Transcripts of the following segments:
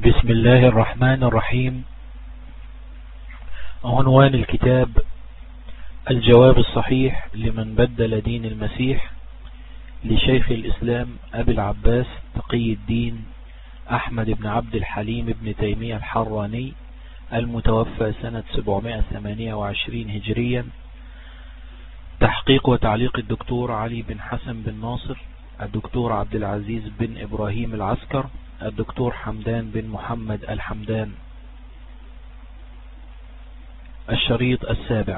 بسم الله الرحمن الرحيم. عنوان الكتاب: الجواب الصحيح لمن بدل دين المسيح، لشيخ الإسلام أبي العباس تقي الدين أحمد بن عبد الحليم بن تيمية الحراني، المتوفى سنة 728 هجريا. تحقيق وتعليق الدكتور علي بن حسن بن ناصر، الدكتور عبد العزيز بن إبراهيم العسكر، الدكتور حمدان بن محمد الحمدان. الشريط السابع.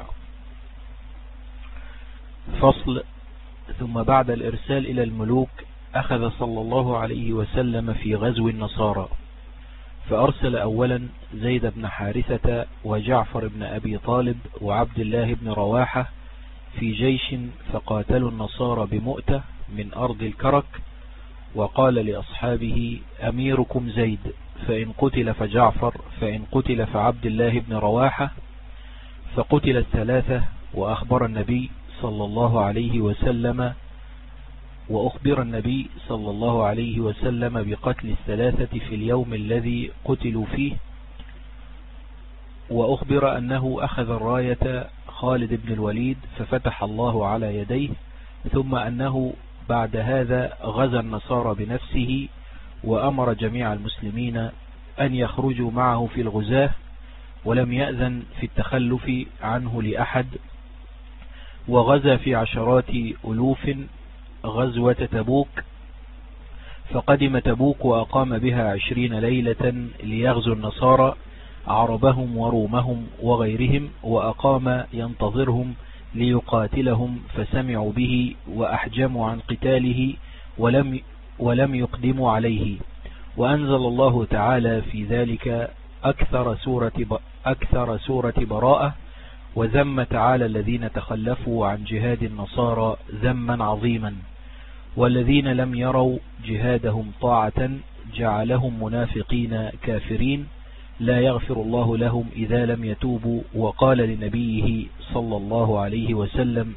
فصل: ثم بعد الإرسال إلى الملوك أخذ صلى الله عليه وسلم في غزو النصارى، فأرسل أولا زيد بن حارثة وجعفر بن أبي طالب وعبد الله بن رواحة في جيش، فقاتلوا النصارى بمؤتة من أرض الكرك، وقال لأصحابه: أميركم زيد، فإن قتل فجعفر، فإن قتل فعبد الله بن رواحة. فقتل الثلاثة، وأخبر النبي صلى الله عليه وسلم بقتل الثلاثة في اليوم الذي قتلوا فيه، وأخبر أنه أخذ الراية خالد بن الوليد ففتح الله على يديه، ثم أنه بعد هذا غزا النصارى بنفسه، وأمر جميع المسلمين أن يخرجوا معه في الغزاة، ولم يأذن في التخلف عنه لأحد. وغزا في عشرات ألوف غزوة تبوك، فقدم تبوك وأقام بها 20 ليلة ليغزو النصارى عربهم ورومهم وغيرهم، وأقام ينتظرهم ليقاتلهم، فسمعوا به وأحجموا عن قتاله ولم يقدموا عليه. وأنزل الله تعالى في ذلك أكثر سورة براءة، وذم تعالى الذين تخلفوا عن جهاد النصارى ذما عظيما، والذين لم يروا جهادهم طاعة جعلهم منافقين كافرين، لا يغفر الله لهم إذا لم يتوبوا. وقال لنبيه صلى الله عليه وسلم: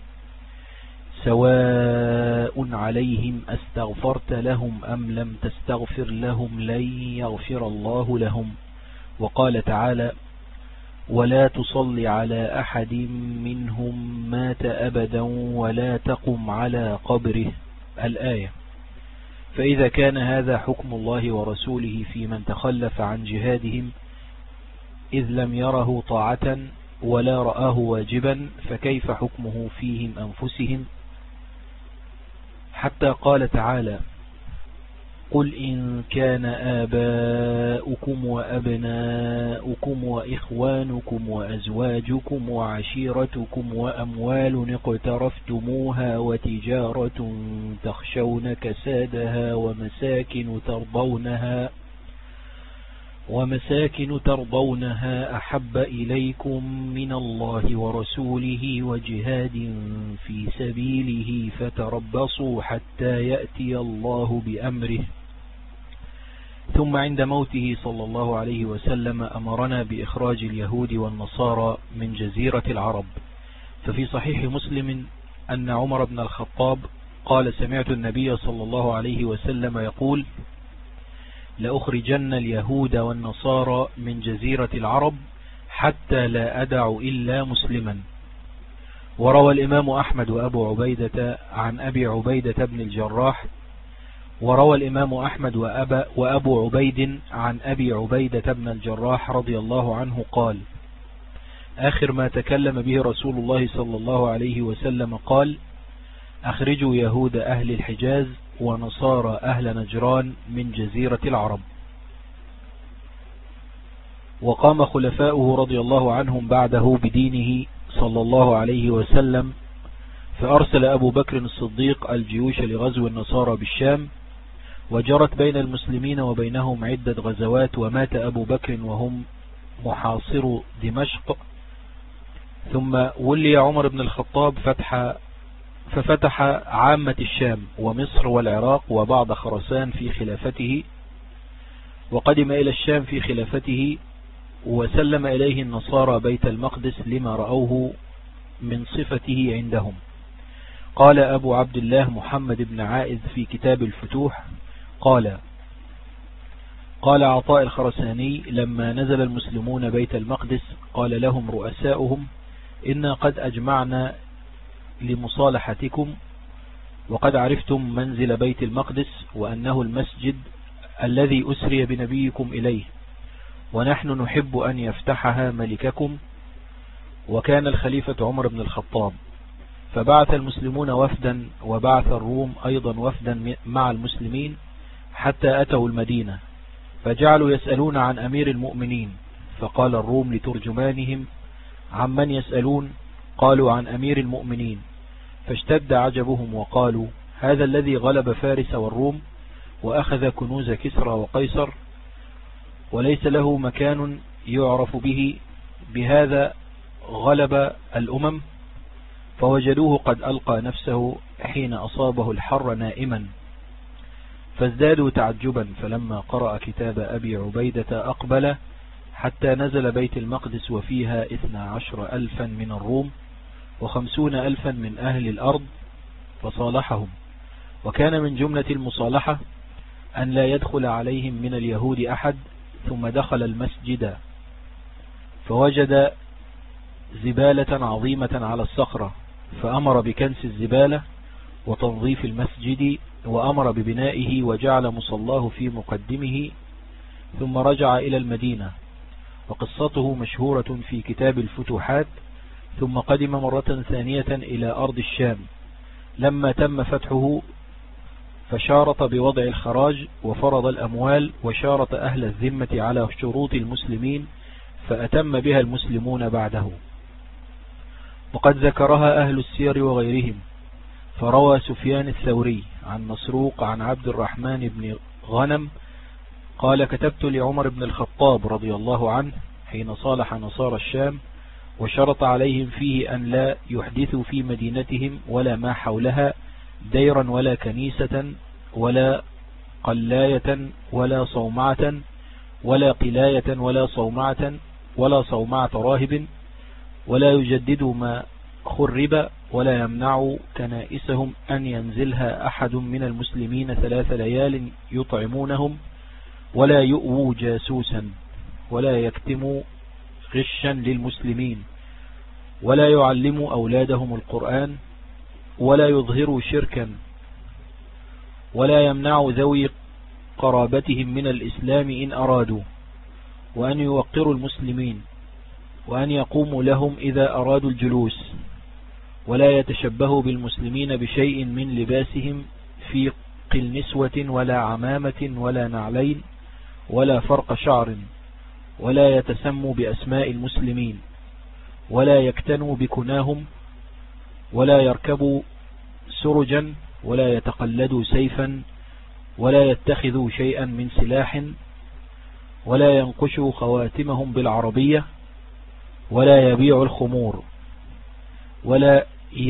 سواء عليهم أستغفرت لهم أم لم تستغفر لهم لن يغفر الله لهم. وقال تعالى: ولا تصل على أحد منهم مات أبدا ولا تقم على قبره. الآية. فإذا كان هذا حكم الله ورسوله في من تخلف عن جهادهم إذ لم يره طاعة ولا رآه واجبا، فكيف حكمه فيهم أنفسهم؟ حتى قال تعالى: قل إن كان آباؤكم وأبناؤكم وإخوانكم وأزواجكم وعشيرتكم وأموال اقترفتموها وتجارة تخشون كسادها ومساكن ترضونها أحب إليكم من الله ورسوله وجهاد في سبيله فتربصوا حتى يأتي الله بأمره. ثم عند موته صلى الله عليه وسلم أمرنا بإخراج اليهود والنصارى من جزيرة العرب. ففي صحيح مسلم أن عمر بن الخطاب قال: سمعت النبي صلى الله عليه وسلم يقول: لأخرجن اليهود والنصارى من جزيرة العرب حتى لا أدع إلا مسلما. وروى الإمام أحمد وأبو عبيدة عن أبي عبيدة بن الجراح، وروى الإمام أحمد وأبو عبيد عن أبي عبيدة بن الجراح رضي الله عنه قال: آخر ما تكلم به رسول الله صلى الله عليه وسلم قال: أخرجوا يهود أهل الحجاز ونصارى أهل نجران من جزيرة العرب. وقام خلفاؤه رضي الله عنهم بعده بدينه صلى الله عليه وسلم، فأرسل أبو بكر الصديق الجيوش لغزو النصارى بالشام، وجرت بين المسلمين وبينهم عدة غزوات، ومات أبو بكر وهم محاصر دمشق. ثم ولي عمر بن الخطاب ففتح عامة الشام ومصر والعراق وبعض خراسان في خلافته، وقدم إلى الشام في خلافته، وسلم إليه النصارى بيت المقدس لما رأوه من صفته عندهم. قال أبو عبد الله محمد بن عائذ في كتاب الفتوح قال: قال عطاء الخرساني: لما نزل المسلمون بيت المقدس قال لهم رؤساؤهم: إنا قد أجمعنا لمصالحتكم، وقد عرفتم منزل بيت المقدس وأنه المسجد الذي أسري بنبيكم إليه، ونحن نحب أن يفتحها ملككم. وكان الخليفة عمر بن الخطاب، فبعث المسلمون وفدا، وبعث الروم أيضا وفدا مع المسلمين، حتى أتوا المدينة، فجعلوا يسألون عن أمير المؤمنين، فقال الروم لترجمانهم: عمن يسألون؟ قالوا: عن أمير المؤمنين. فاشتد عجبهم وقالوا: هذا الذي غلب فارس والروم وأخذ كنوز كسرى وقيصر، وليس له مكان يعرف به، بهذا غلب الأمم. فوجدوه قد ألقى نفسه حين أصابه الحر نائما، فازدادوا تعجبا. فلما قرأ كتاب أبي عبيدة أقبل حتى نزل بيت المقدس، وفيها 12,000 من الروم و50,000 من أهل الأرض، فصالحهم. وكان من جملة المصالحة أن لا يدخل عليهم من اليهود أحد. ثم دخل المسجد فوجد زبالة عظيمة على الصخرة، فأمر بكنس الزبالة وتنظيف المسجد، وأمر ببنائه، وجعل مصلاه في مقدمه، ثم رجع إلى المدينة. وقصته مشهورة في كتاب الفتوحات. ثم قدم مرة ثانية إلى أرض الشام لما تم فتحه، فشارط بوضع الخراج وفرض الأموال، وشارط أهل الذمة على شروط المسلمين، فأتم بها المسلمون بعده. وقد ذكرها أهل السير وغيرهم. فروى سفيان الثوري عن مسروق عن عبد الرحمن بن غنم قال: كتبت لعمر بن الخطاب رضي الله عنه حين صالح نصارى الشام، وشرط عليهم فيه أن لا يحدثوا في مدينتهم ولا ما حولها ديرا ولا كنيسة ولا قلاية ولا صومعة ولا قلاية ولا صومعة راهب، ولا يجددوا ما خرب، ولا يمنعوا كنائسهم أن ينزلها أحد من المسلمين 3 ليال يطعمونهم، ولا يؤووا جاسوسا، ولا يكتموا غشا للمسلمين، ولا يعلموا أولادهم القرآن، ولا يظهروا شركا، ولا يمنعوا ذوي قرابتهم من الإسلام إن أرادوا، وأن يوقروا المسلمين، وأن يقوموا لهم إذا أرادوا الجلوس، ولا يتشبهوا بالمسلمين بشيء من لباسهم في قلنسوة ولا عمامة ولا نعلين ولا فرق شعر، ولا يتسموا بأسماء المسلمين، ولا يكتنوا بكناهم، ولا يركبوا سرجا، ولا يتقلدوا سيفا، ولا يتخذوا شيئا من سلاح، ولا ينقشوا خواتمهم بالعربية، ولا يبيعوا الخمور، ولا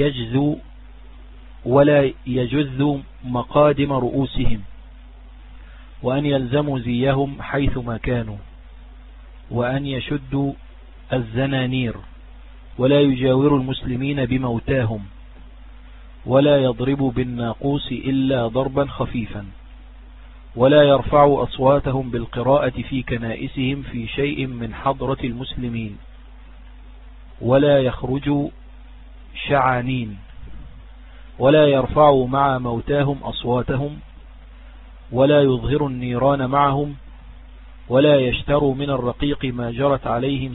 يجذوا مقادم رؤوسهم، وأن يلزموا زيهم حيثما كانوا، وأن يشدوا الزنانير، ولا يجاوروا المسلمين بموتاهم، ولا يضربوا بالناقوس إلا ضربا خفيفا، ولا يرفعوا أصواتهم بالقراءة في كنائسهم في شيء من حضرة المسلمين، ولا يخرجوا شعانين، ولا يرفعوا مع موتاهم أصواتهم، ولا يظهروا النيران معهم، ولا يشتروا من الرقيق ما جرت عليه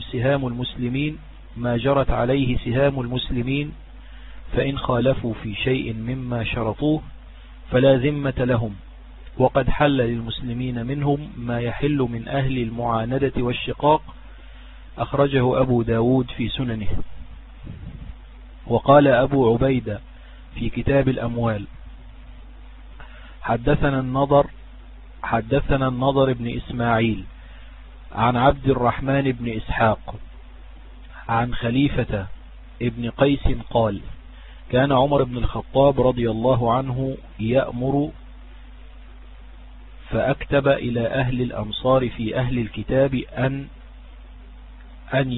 سهام المسلمين، فإن خالفوا في شيء مما شرطوه فلا ذمة لهم، وقد حل للمسلمين منهم ما يحل من أهل المعاندة والشقاق. أخرجه أبو داود في سننه. وقال أبو عبيدة في كتاب الأموال: حدثنا النضر بن إسماعيل عن عبد الرحمن بن إسحاق عن خليفة ابن قيس قال: كان عمر بن الخطاب رضي الله عنه يأمر، فأكتب إلى أهل الأمصار في أهل الكتاب أن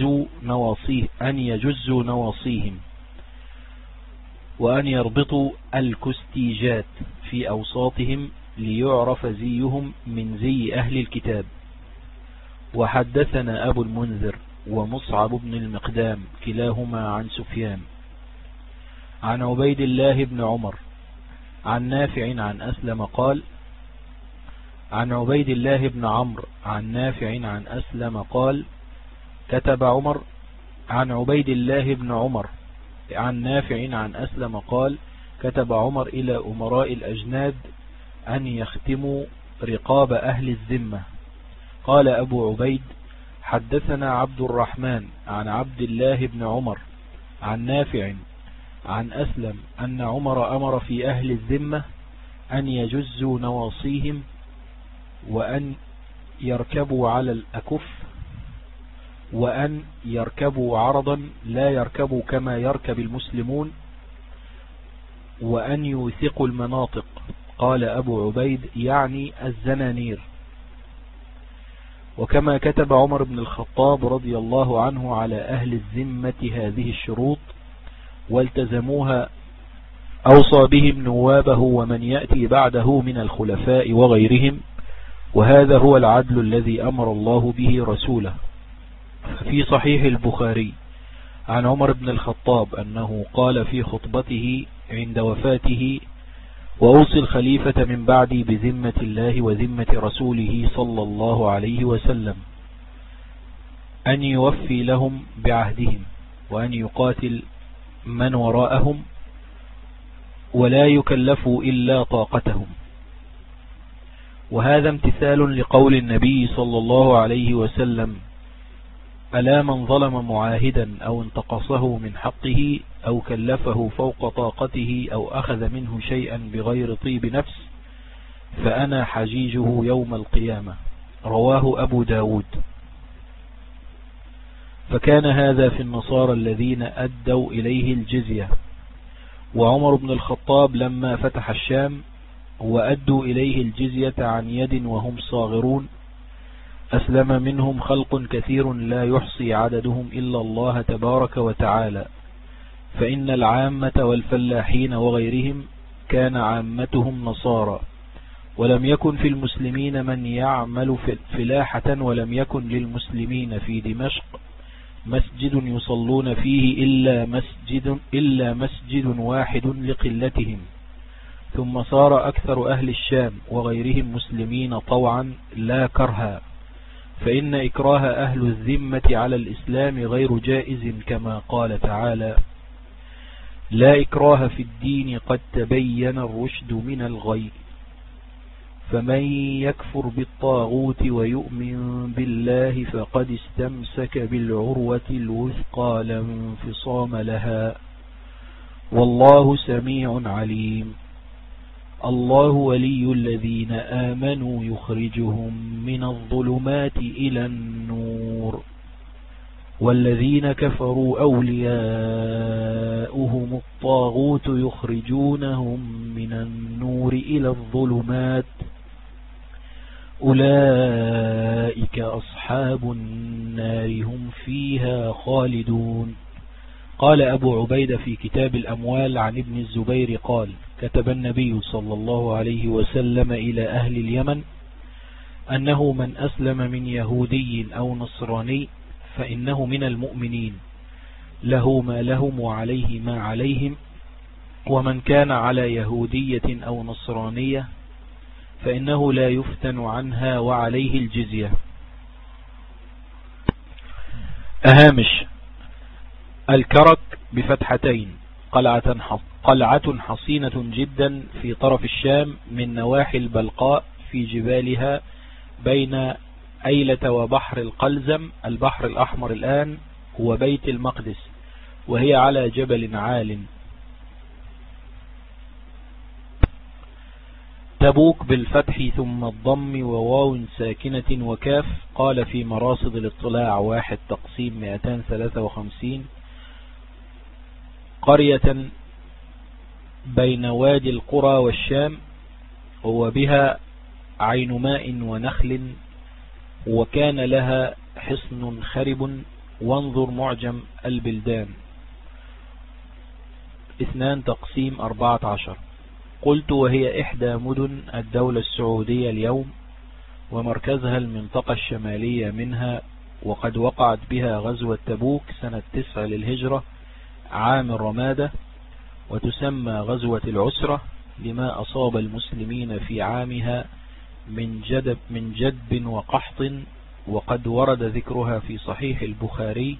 يجزوا نواصيهم، وأن يربطوا الكستيجات في أوساطهم ليعرف زيهم من زي أهل الكتاب. وحدثنا أبو المنذر ومصعب بن المقدام كلاهما عن سفيان عن عبيد الله بن عمر عن نافع عن أسلم قال: عن عبيد الله بن عمرو عن نافع عن أسلم قال: كتب عمر. عن عبيد الله بن عمر عن نافع عن أسلم قال: كتب عمر إلى أمراء الأجناد أن يختموا رقاب أهل الذمة. قال أبو عبيد: حدثنا عبد الرحمن عن عبد الله بن عمر عن نافع عن أسلم أن عمر أمر في أهل الذمة أن يجزوا نواصيهم وأن يركبوا على الأكف وأن يركبوا عرضا لا يركبوا كما يركب المسلمون وأن يوثقوا المناطق. قال أبو عبيد: يعني الزنانير. وكما كتب عمر بن الخطاب رضي الله عنه على أهل الذمة هذه الشروط والتزموها أوصى بهم نوابه ومن يأتي بعده من الخلفاء وغيرهم، وهذا هو العدل الذي أمر الله به رسوله. في صحيح البخاري عن عمر بن الخطاب أنه قال في خطبته عند وفاته: وأوصي الخليفة من بعدي بذمة الله وذمة رسوله صلى الله عليه وسلم أن يوفي لهم بعهدهم وأن يقاتل من وراءهم ولا يكلفوا إلا طاقتهم. وهذا امتثال لقول النبي صلى الله عليه وسلم: ألا من ظلم معاهدا أو انتقصه من حقه أو كلفه فوق طاقته أو أخذ منه شيئا بغير طيب نفس فأنا حجيجه يوم القيامة. رواه أبو داود. فكان هذا في النصارى الذين أدوا إليه الجزية. وعمر بن الخطاب لما فتح الشام وأدوا إليه الجزية عن يد وهم صاغرون أسلم منهم خلق كثير لا يحصي عددهم إلا الله تبارك وتعالى، فإن العامة والفلاحين وغيرهم كان عامتهم نصارى، ولم يكن في المسلمين من يعمل فلاحة، ولم يكن للمسلمين في دمشق مسجد يصلون فيه إلا مسجد واحد لقلتهم. ثم صار أكثر أهل الشام وغيرهم مسلمين طوعا لا كرها، فإن إكراه أهل الذمة على الإسلام غير جائز، كما قال تعالى: لا إكراه في الدين قد تبين الرشد من الغي، فمن يكفر بالطاغوت ويؤمن بالله فقد استمسك بالعروة الوثقى لا انفصام لها، والله سميع عليم. الله ولي الذين آمنوا يخرجهم من الظلمات إلى النور، والذين كفروا أولياؤهم الطاغوت يخرجونهم من النور إلى الظلمات، أولئك أصحاب النار هم فيها خالدون. قال أبو عبيدة في كتاب الأموال عن ابن الزبير قال: كتب النبي صلى الله عليه وسلم إلى أهل اليمن أنه من أسلم من يهودي أو نصراني فإنه من المؤمنين، له ما لهم وعليه ما عليهم، ومن كان على يهودية أو نصرانية فإنه لا يفتن عنها وعليه الجزية. أهامش: الكرك بفتحتين، قلعة حصينة جدا في طرف الشام من نواحي البلقاء في جبالها بين أيلة وبحر القلزم البحر الأحمر الآن وبيت المقدس، وهي على جبل عال. تبوك بالفتح ثم الضم وواو ساكنة وكاف. قال في مراصد الاطلاع 1/253 قرية بين وادي القرى والشام، وبها عين ماء ونخل، وكان لها حصن خرب. وانظر معجم البلدان 2/14. قلت: وهي إحدى مدن الدولة السعودية اليوم، ومركزها المنطقة الشمالية منها، وقد وقعت بها غزوة تبوك سنة 9 للهجرة عام الرمادة، وتسمى غزوة العسرة لما أصاب المسلمين في عامها من جدب وقحط، وقد ورد ذكرها في صحيح البخاري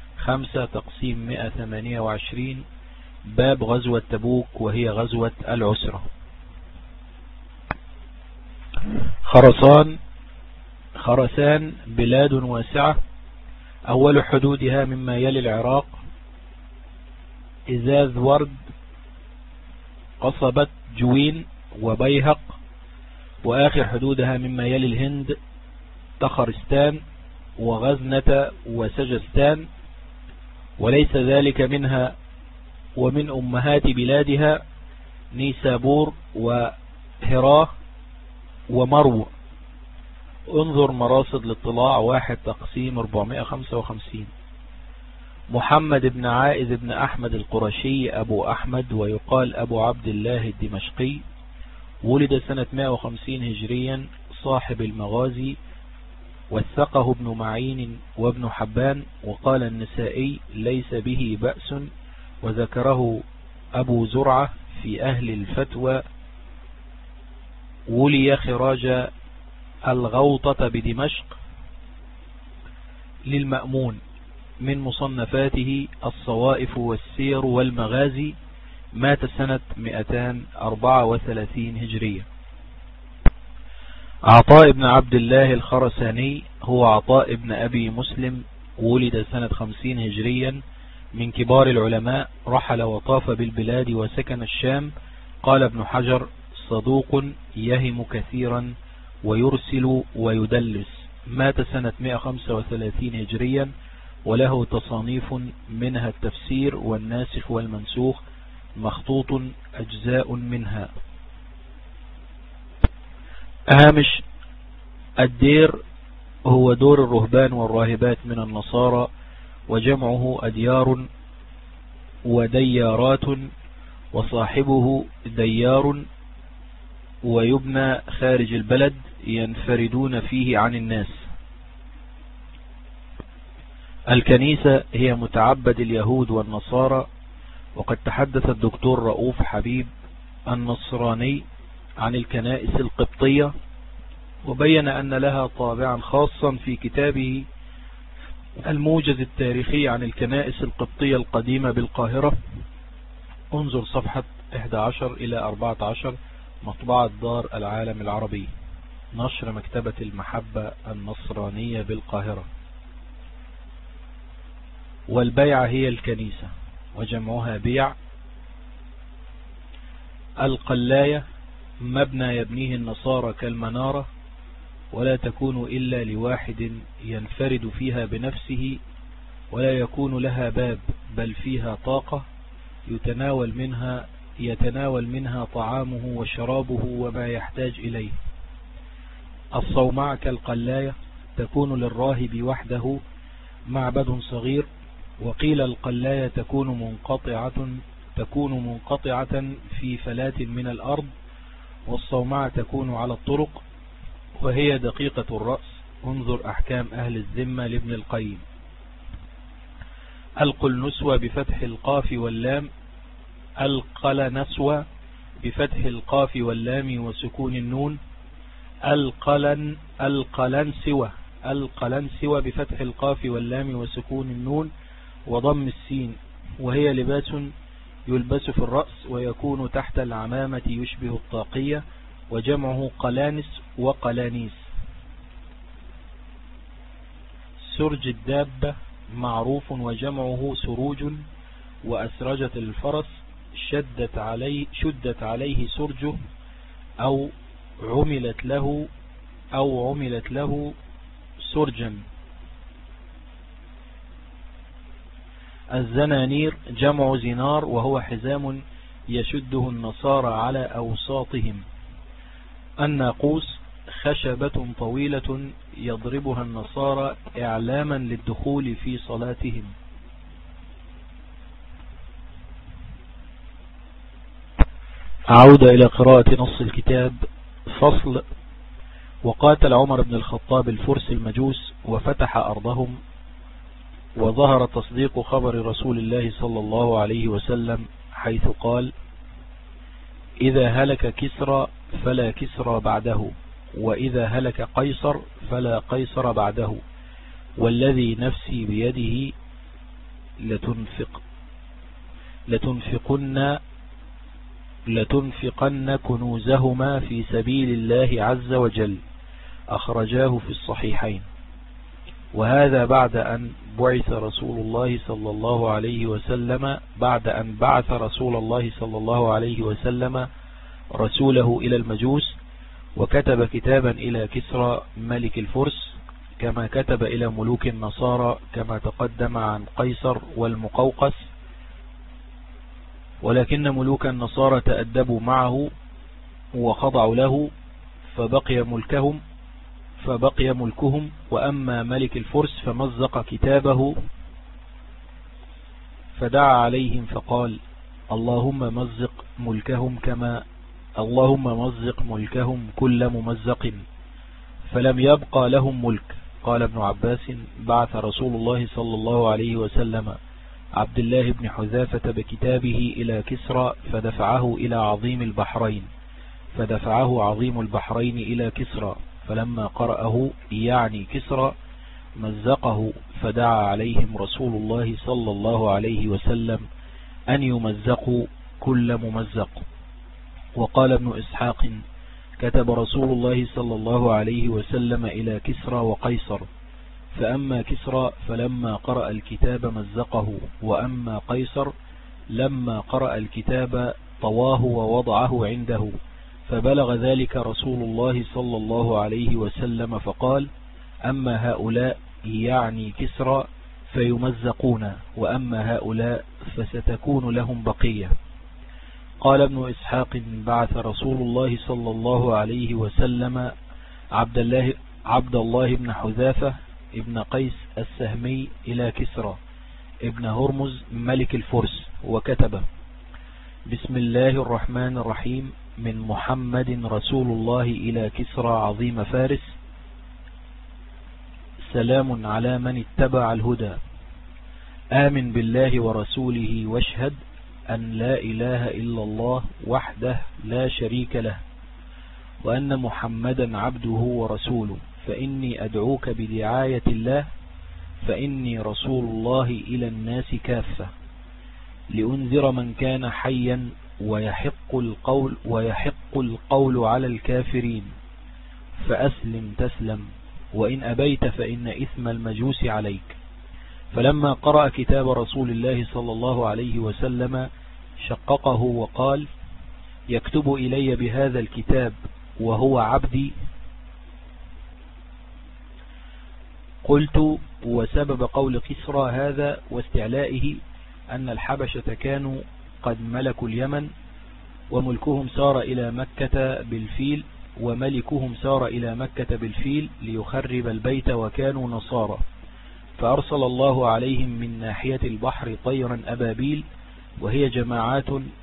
5/128 باب غزوة تبوك، وهي غزوة العسرة. خرسان بلاد واسعة، أول حدودها مما يلي العراق إزاز ورد، قصبة جوين وبيهق، وآخر حدودها مما يلي الهند تخرستان وغزنة وسجستان، وليس ذلك منها. ومن أمهات بلادها نيسابور وهراه ومرو. انظر مراصد الاطلاع 1/455. محمد بن عائذ بن أحمد القرشي أبو أحمد، ويقال أبو عبد الله الدمشقي، ولد سنة 150 هجريا، صاحب المغازي، وثقه ابن معين وابن حبان، وقال النسائي ليس به بأس، وذكره أبو زرعة في أهل الفتوى. ولي خراج الغوطة بدمشق للمأمون، من مصنفاته الصوائف والسير والمغازي، مات سنة 234 هجرية. عطاء بن عبد الله الخرساني هو عطاء بن أبي مسلم، ولد سنة 50 هجريا، من كبار العلماء، رحل وطاف بالبلاد وسكن الشام. قال ابن حجر: صدوق يهم كثيرا ويرسل ويدلس. مات سنة 135 هجريا، وله تصانيف منها التفسير والناسخ والمنسوخ، مخطوط أجزاء منها. هامش الدير هو دور الرهبان والراهبات من النصارى، وجمعه أديار وديارات، وصاحبه ديار، ويبنى خارج البلد ينفردون فيه عن الناس. الكنيسة هي متعبد اليهود والنصارى، وقد تحدث الدكتور رؤوف حبيب النصراني عن الكنائس القبطية، وبين أن لها طابعا خاصا في كتابه الموجز التاريخي عن الكنائس القبطية القديمة بالقاهرة. انظر صفحة 11 إلى 14، مطبعة دار العالم العربي، نشر مكتبة المحبة النصرانية بالقاهرة. والبيعة هي الكنيسة، وجمعها بيع. القلاية مبنى يبنيه النصارى كالمنارة، ولا تكون إلا لواحد ينفرد فيها بنفسه، ولا يكون لها باب، بل فيها طاقة يتناول منها طعامه وشرابه وما يحتاج إليه. الصومعة كالقلاية، تكون للراهب وحده معبد صغير. وقيل القلاية تكون منقطعة في فلات من الأرض، والصومعة تكون على الطرق، وهي دقيقة الرأس. انظر أحكام أهل الذمة لابن القيم. القلنسوة بفتح القاف واللام، القلنسوة بفتح القاف واللام وسكون النون، القلنسوة بفتح القاف واللام وسكون النون وضم السين، وهي لباس يلبس في الرأس، ويكون تحت العمامة يشبه الطاقية، وجمعه قلانس وقلانيس. سرج الدابة معروف، وجمعه سروج. وأسرجة الفرس شدت عليه سرجه، أو عملت له سرجا. الزنانير جمع زنار، وهو حزام يشده النصارى على أوساطهم. الناقوس خشبة طويلة يضربها النصارى إعلاما للدخول في صلاتهم. عودة إلى قراءة نص الكتاب. فصل. وقاتل عمر بن الخطاب الفرس المجوس وفتح أرضهم، وظهر تصديق خبر رسول الله صلى الله عليه وسلم حيث قال: إذا هلك كسرى فلا كسرى بعده، وإذا هلك قيصر فلا قيصر بعده، والذي نفسي بيده لتنفقن كنوزهما في سبيل الله عز وجل. أخرجاه في الصحيحين. وهذا بعد أن بعث رسول الله صلى الله عليه وسلم بعث رسول الله صلى الله عليه وسلم رسوله إلى المجوس، وكتب كتابا إلى كسرى ملك الفرس، كما كتب إلى ملوك النصارى كما تقدم عن قيصر والمقوقس، ولكن ملوك النصارى تأدبوا معه وخضعوا له فبقي ملكهم. وأما ملك الفرس فمزق كتابه فدعا عليهم فقال: اللهم مزق ملكهم كل ممزق، فلم يبقى لهم ملك. قال ابن عباس: بعث رسول الله صلى الله عليه وسلم عبد الله بن حذافة بكتابه إلى كسرى فدفعه عظيم البحرين إلى كسرى، فلما قرأه يعني كسرى مزقه، فدعا عليهم رسول الله صلى الله عليه وسلم أن يمزقوا كل ممزق. وقال ابن إسحاق: كتب رسول الله صلى الله عليه وسلم إلى كسرى وقيصر، فأما كسرى فلما قرأ الكتاب مزقه، وأما قيصر لما قرأ الكتاب طواه ووضعه عنده، فبلغ ذلك رسول الله صلى الله عليه وسلم فقال: أما هؤلاء يعني كسرى فيمزقون، وأما هؤلاء فستكون لهم بقية. قال ابن إسحاق: بعث رسول الله صلى الله عليه وسلم عبد الله بن حذافة ابن قيس السهمي إلى كسرى ابن هرمز ملك الفرس، وكتب: بسم الله الرحمن الرحيم، من محمد رسول الله إلى كسرى عظيم فارس، سلام على من اتبع الهدى، آمن بالله ورسوله واشهد أن لا إله إلا الله وحده لا شريك له، وأن محمدا عبده ورسوله، فإني أدعوك بدعاية الله، فإني رسول الله إلى الناس كافة، لأنذر من كان حيا ويحق القول على الكافرين، فأسلم تسلم، وإن أبيت فإن إثم المجوس عليك. فلما قرأ كتاب رسول الله صلى الله عليه وسلم شققه وقال: يكتب إلي بهذا الكتاب وهو عبدي؟ قلت: وسبب قول كسرى هذا واستعلائه أن الحبشة كانوا قد ملكوا اليمن، وملكهم سار إلى مكة بالفيل، وملكهم سار إلى مكة بالفيل ليخرب البيت، وكانوا نصارى، فأرسل الله عليهم من ناحية البحر طيرا أبابيل، وهي جماعات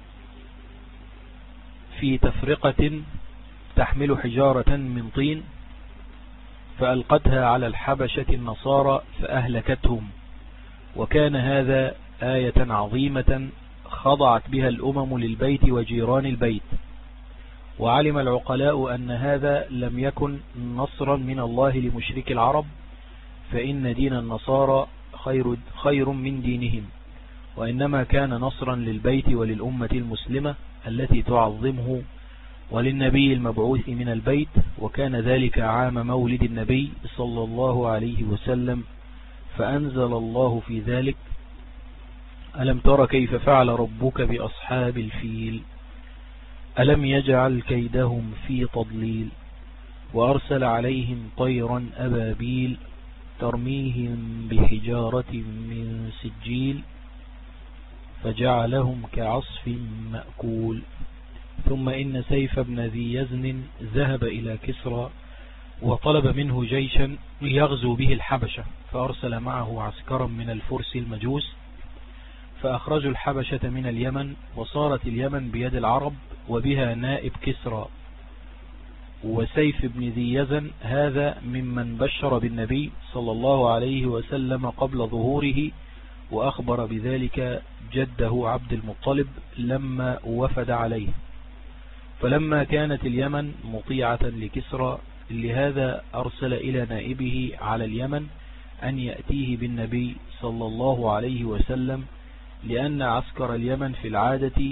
في تفرقة تحمل حجارة من طين، فألقتها على الحبشة النصارى فأهلكتهم. وكان هذا آية عظيمة خضعت بها الأمم للبيت وجيران البيت. وعلم العقلاء أن هذا لم يكن نصرا من الله لمشرك العرب، فإن دين النصارى خير من دينهم، وإنما كان نصرا للبيت وللأمة المسلمة التي تعظمه، وللنبي المبعوث من البيت. وكان ذلك عام مولد النبي صلى الله عليه وسلم، فأنزل الله في ذلك: ألم تر كيف فعل ربك بأصحاب الفيل، ألم يجعل كيدهم في تضليل، وأرسل عليهم طيرا أبابيل ترميهم بحجارة من سجيل فجعلهم كعصف مأكول. ثم إن سيف بن ذي يزن ذهب إلى كسرى وطلب منه جيشا يغزو به الحبشة، فأرسل معه عسكرا من الفرس المجوس، فأخرجوا الحبشة من اليمن، وصارت اليمن بيد العرب وبها نائب كسرى. وسيف بن ذي يزن هذا ممن بشر بالنبي صلى الله عليه وسلم قبل ظهوره، وأخبر بذلك جده عبد المطلب لما وفد عليه. فلما كانت اليمن مطيعة لكسرى، لهذا أرسل إلى نائبه على اليمن أن يأتيه بالنبي صلى الله عليه وسلم، لأن عسكر اليمن في العادة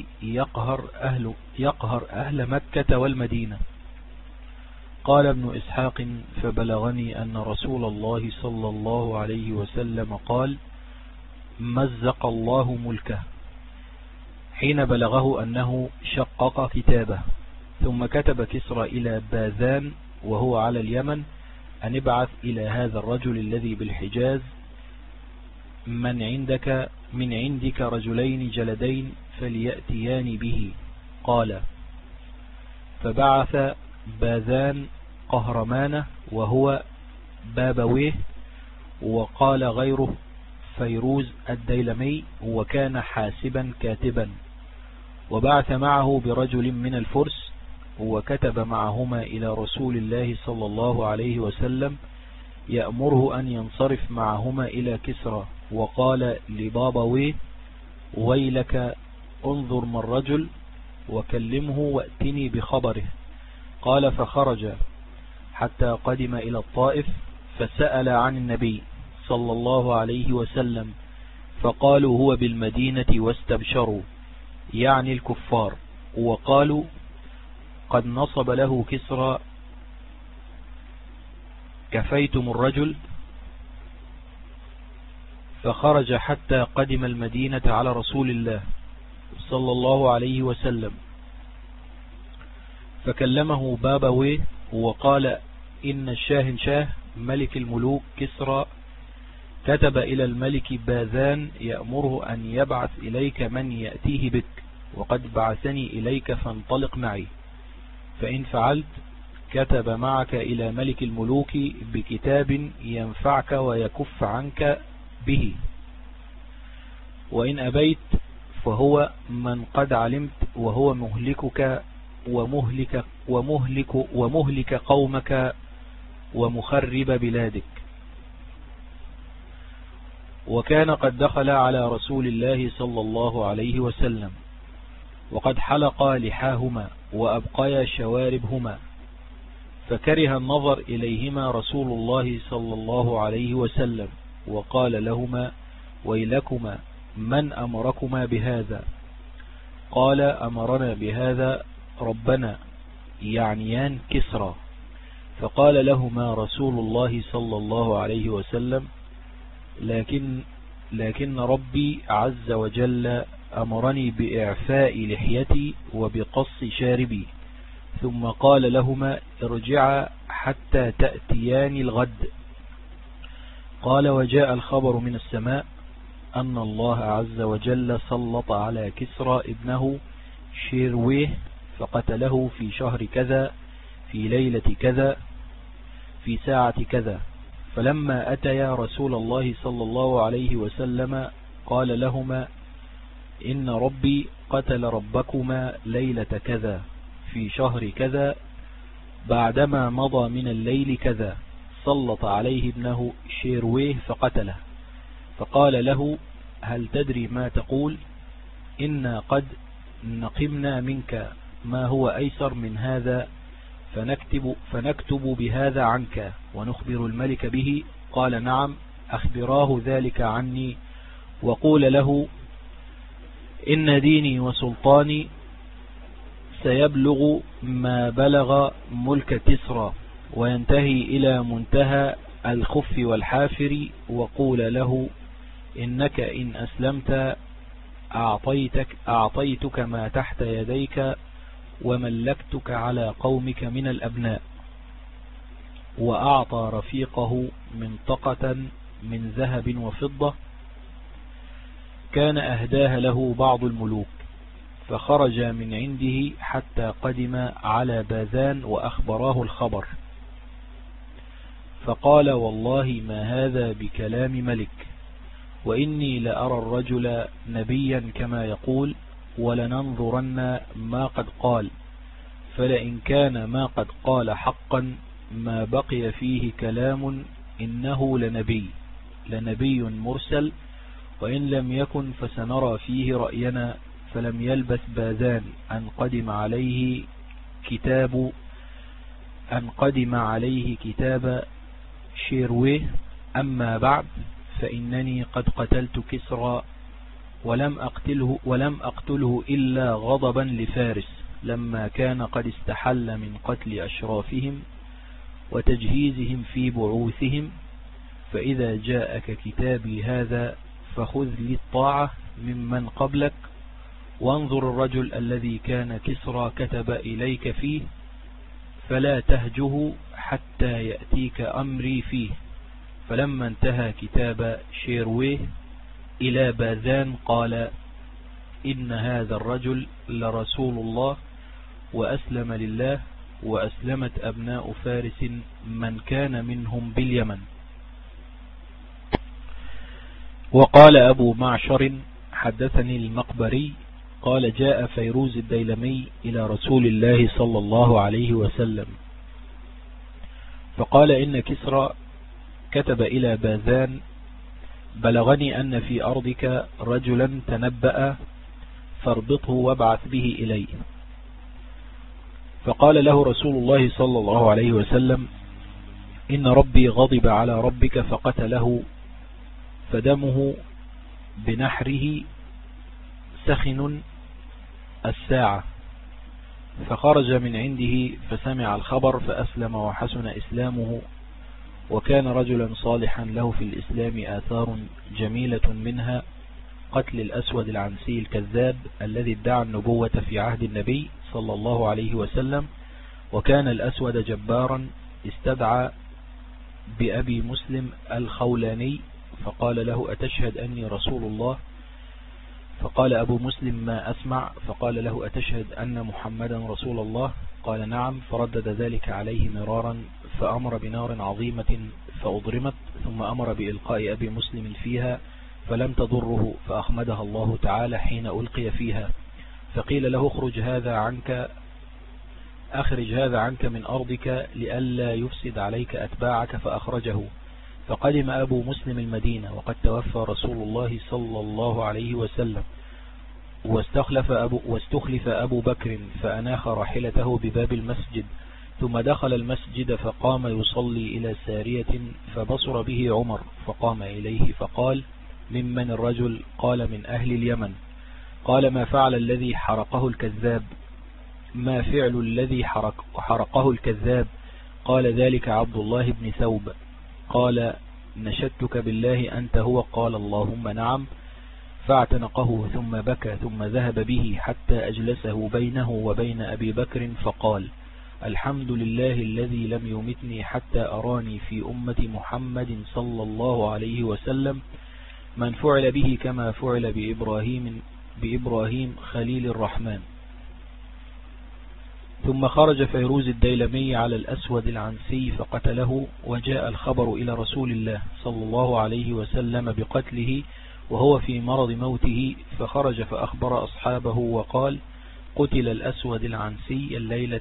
يقهر أهل مكة والمدينة. قال ابن إسحاق: فبلغني أن رسول الله صلى الله عليه وسلم قال: مزق الله ملكه، حين بلغه أنه شقق كتابه. ثم كتب كسرى إلى باذان وهو على اليمن أن ابعث إلى هذا الرجل الذي بالحجاز من عندك رجلين جلدين فليأتيان به. قال: فبعث باذان قهرمانه وهو بابويه، وقال غيره فيروز الديلمي، وكان حاسبا كاتبا، وبعث معه برجل من الفرس، وكتب معهما إلى رسول الله صلى الله عليه وسلم يأمره أن ينصرف معهما إلى كسرى. وقال لبابويه: ويلك، انظر ما الرجل وكلمه واتني بخبره. قال: فخرج حتى قدم إلى الطائف، فسأل عن النبي صلى الله عليه وسلم، فقالوا: هو بالمدينة، واستبشروا، يعني الكفار، وقالوا: قد نصب له كسرى، كفيتم الرجل. فخرج حتى قدم المدينة على رسول الله صلى الله عليه وسلم، فكلمه بابويه وقال: إن الشاهنشاه ملك الملوك كسرى كتب إلى الملك باذان يأمره أن يبعث إليك من يأتيه بك، وقد بعثني إليك، فانطلق معي، فإن فعلت كتب معك إلى ملك الملوك بكتاب ينفعك ويكف عنك به، وإن أبيت فهو من قد علمت، وهو مهلكك ومهلك قومك ومخرب بلادك. وكان قد دخل على رسول الله صلى الله عليه وسلم، وقد حلق لحاهما وأبقيا شواربهما، فكره النظر إليهما رسول الله صلى الله عليه وسلم، وقال لهما: ويلكما، من أمركما بهذا؟ قال: أمرنا بهذا ربنا، يعنيان كسرى. فقال لهما رسول الله صلى الله عليه وسلم: لكن ربي عز وجل أمرني بإعفاء لحيتي وبقص شاربي. ثم قال لهما: ارجعا حتى تأتيان الغد. قال: وجاء الخبر من السماء أن الله عز وجل سلط على كسرى ابنه شيرويه، فقتله في شهر كذا، في ليلة كذا، في ساعة كذا. فلما أتيا رسول الله صلى الله عليه وسلم قال لهما: إن ربي قتل ربكما ليلة كذا، في شهر كذا، بعدما مضى من الليل كذا، سلط عليه ابنه شيرويه فقتله. فقال له: هل تدري ما تقول؟ إنا قد نقمنا منك ما هو أيسر من هذا، فنكتب بهذا عنك ونخبر الملك به. قال: نعم، أخبراه ذلك عني، وقول له: إن ديني وسلطاني سيبلغ ما بلغ ملك كسرى، وينتهي إلى منتهى الخف والحافر. وقول له: إنك إن أسلمت أعطيتك ما تحت يديك، وملكتك على قومك من الأبناء. وأعطى رفيقه منطقة من ذهب وفضة كان أهداها له بعض الملوك، فخرج من عنده حتى قدم على باذان وأخبراه الخبر، فقال: والله ما هذا بكلام ملك، وإني لأرى الرجل نبيا كما يقول، ولننظرن ما قد قال، فلئن كان ما قد قال حقا ما بقي فيه كلام إنه لنبي مرسل، وإن لم يكن فسنرى فيه رأينا. فلم يلبث باذان أن قدم عليه كتاب شيرويه. أما بعد، فإنني قد قتلت كسرى ولم أقتله إلا غضبا لفارس، لما كان قد استحل من قتل أشرافهم وتجهيزهم في بعوثهم. فإذا جاءك كتابي هذا فخذ لي الطاعة ممن قبلك، وانظر الرجل الذي كان كسرى كتب إليك فيه، فلا تهجه حتى يأتيك أمري فيه. فلما انتهى كتاب شيرويه إلى باذان قال: إن هذا الرجل لرسول الله، وأسلم لله، وأسلمت أبناء فارس من كان منهم باليمن. وقال أبو معشر: حدثني المقبري قال: جاء فيروز الديلمي إلى رسول الله صلى الله عليه وسلم فقال: إن كسرى كتب إلى باذان: بلغني أن في أرضك رجلا تنبأ، فاربطه وابعث به إلي. فقال له رسول الله صلى الله عليه وسلم: إن ربي غضب على ربك فقتله، فدمه بنحره سخن الساعة. فخرج من عنده فسمع الخبر فأسلم وحسن إسلامه، وكان رجلا صالحا له في الإسلام آثار جميلة، منها قتل الأسود العنسي الكذاب الذي ادعى النبوة في عهد النبي صلى الله عليه وسلم. وكان الأسود جبارا، استدعى بأبي مسلم الخولاني فقال له: أتشهد أني رسول الله؟ فقال أبو مسلم: ما أسمع. فقال له: أتشهد أن محمدا رسول الله؟ قال: نعم. فردد ذلك عليه مرارا، فأمر بنار عظيمة فأضرمت، ثم أمر بإلقاء أبي مسلم فيها فلم تضره، فأخمدها الله تعالى حين ألقي فيها. فقيل له: أخرج هذا عنك من أرضك لئلا يفسد عليك أتباعك. فأخرجه. فقدم أبو مسلم المدينة وقد توفى رسول الله صلى الله عليه وسلم، واستخلف أبو بكر، فأناخ راحلته بباب المسجد، ثم دخل المسجد فقام يصلي إلى سارية، فبصر به عمر فقام إليه فقال: ممن الرجل؟ قال: من أهل اليمن. قال: ما فعل الذي حرقه الكذاب؟ ما فعل الذي حرقه الكذاب؟ قال: ذلك عبد الله بن ثوب. قال: نشدتك بالله أنت هو؟ قال: اللهم نعم. فاعتنقه ثم بكى، ثم ذهب به حتى أجلسه بينه وبين أبي بكر فقال: الحمد لله الذي لم يمتني حتى أراني في أمة محمد صلى الله عليه وسلم من فعل به كما فعل بإبراهيم خليل الرحمن. ثم خرج فيروز الديلمي على الأسود العنسي فقتله، وجاء الخبر إلى رسول الله صلى الله عليه وسلم بقتله وهو في مرض موته، فخرج فأخبر أصحابه وقال: قتل الأسود العنسي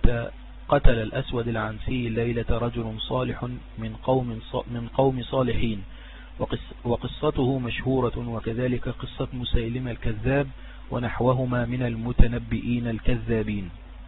الليلة رجل صالح من قوم صالحين، وقصته مشهورة، وكذلك قصة مسيلمة الكذاب ونحوهما من المتنبئين الكذابين.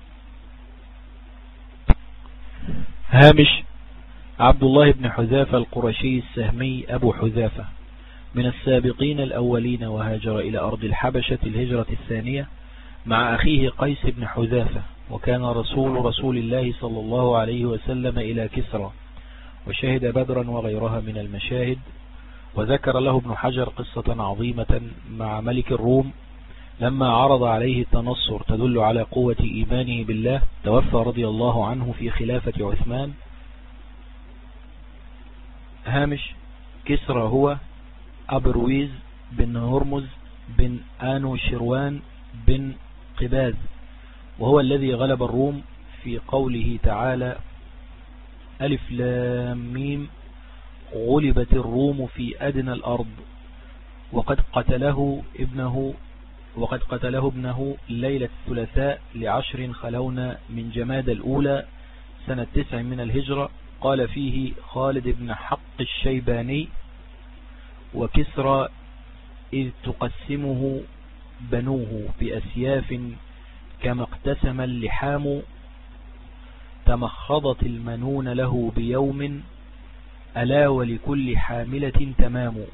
هامش: عبد الله بن حذافة القرشي السهمي أبو حذافة من السابقين الأولين، وهاجر إلى أرض الحبشة الهجرة الثانية مع أخيه قيس بن حذافة، وكان رسول الله صلى الله عليه وسلم إلى كسرى، وشهد بدرا وغيرها من المشاهد. وذكر له ابن حجر قصة عظيمة مع ملك الروم لما عرض عليه التنصر تدل على قوة إيمانه بالله، توفى رضي الله عنه في خلافة عثمان. هامش: كسرى هو أبرويز بن هرمز بن آنو شروان بن قباز، وهو الذي غلب الروم في قوله تعالى: ألف لام ميم غلبت الروم في أدنى الأرض وقد قتله ابنه ليلة الثلاثاء ل10 خلون من جماد الأولى سنة 9 من الهجرة. قال فيه خالد بن حق الشيباني: وكسرى إذ تقسمه بنوه بأسياف كما اقتسم اللحام، تمخضت المنون له بيوم، ألا ولكل حاملة تمام.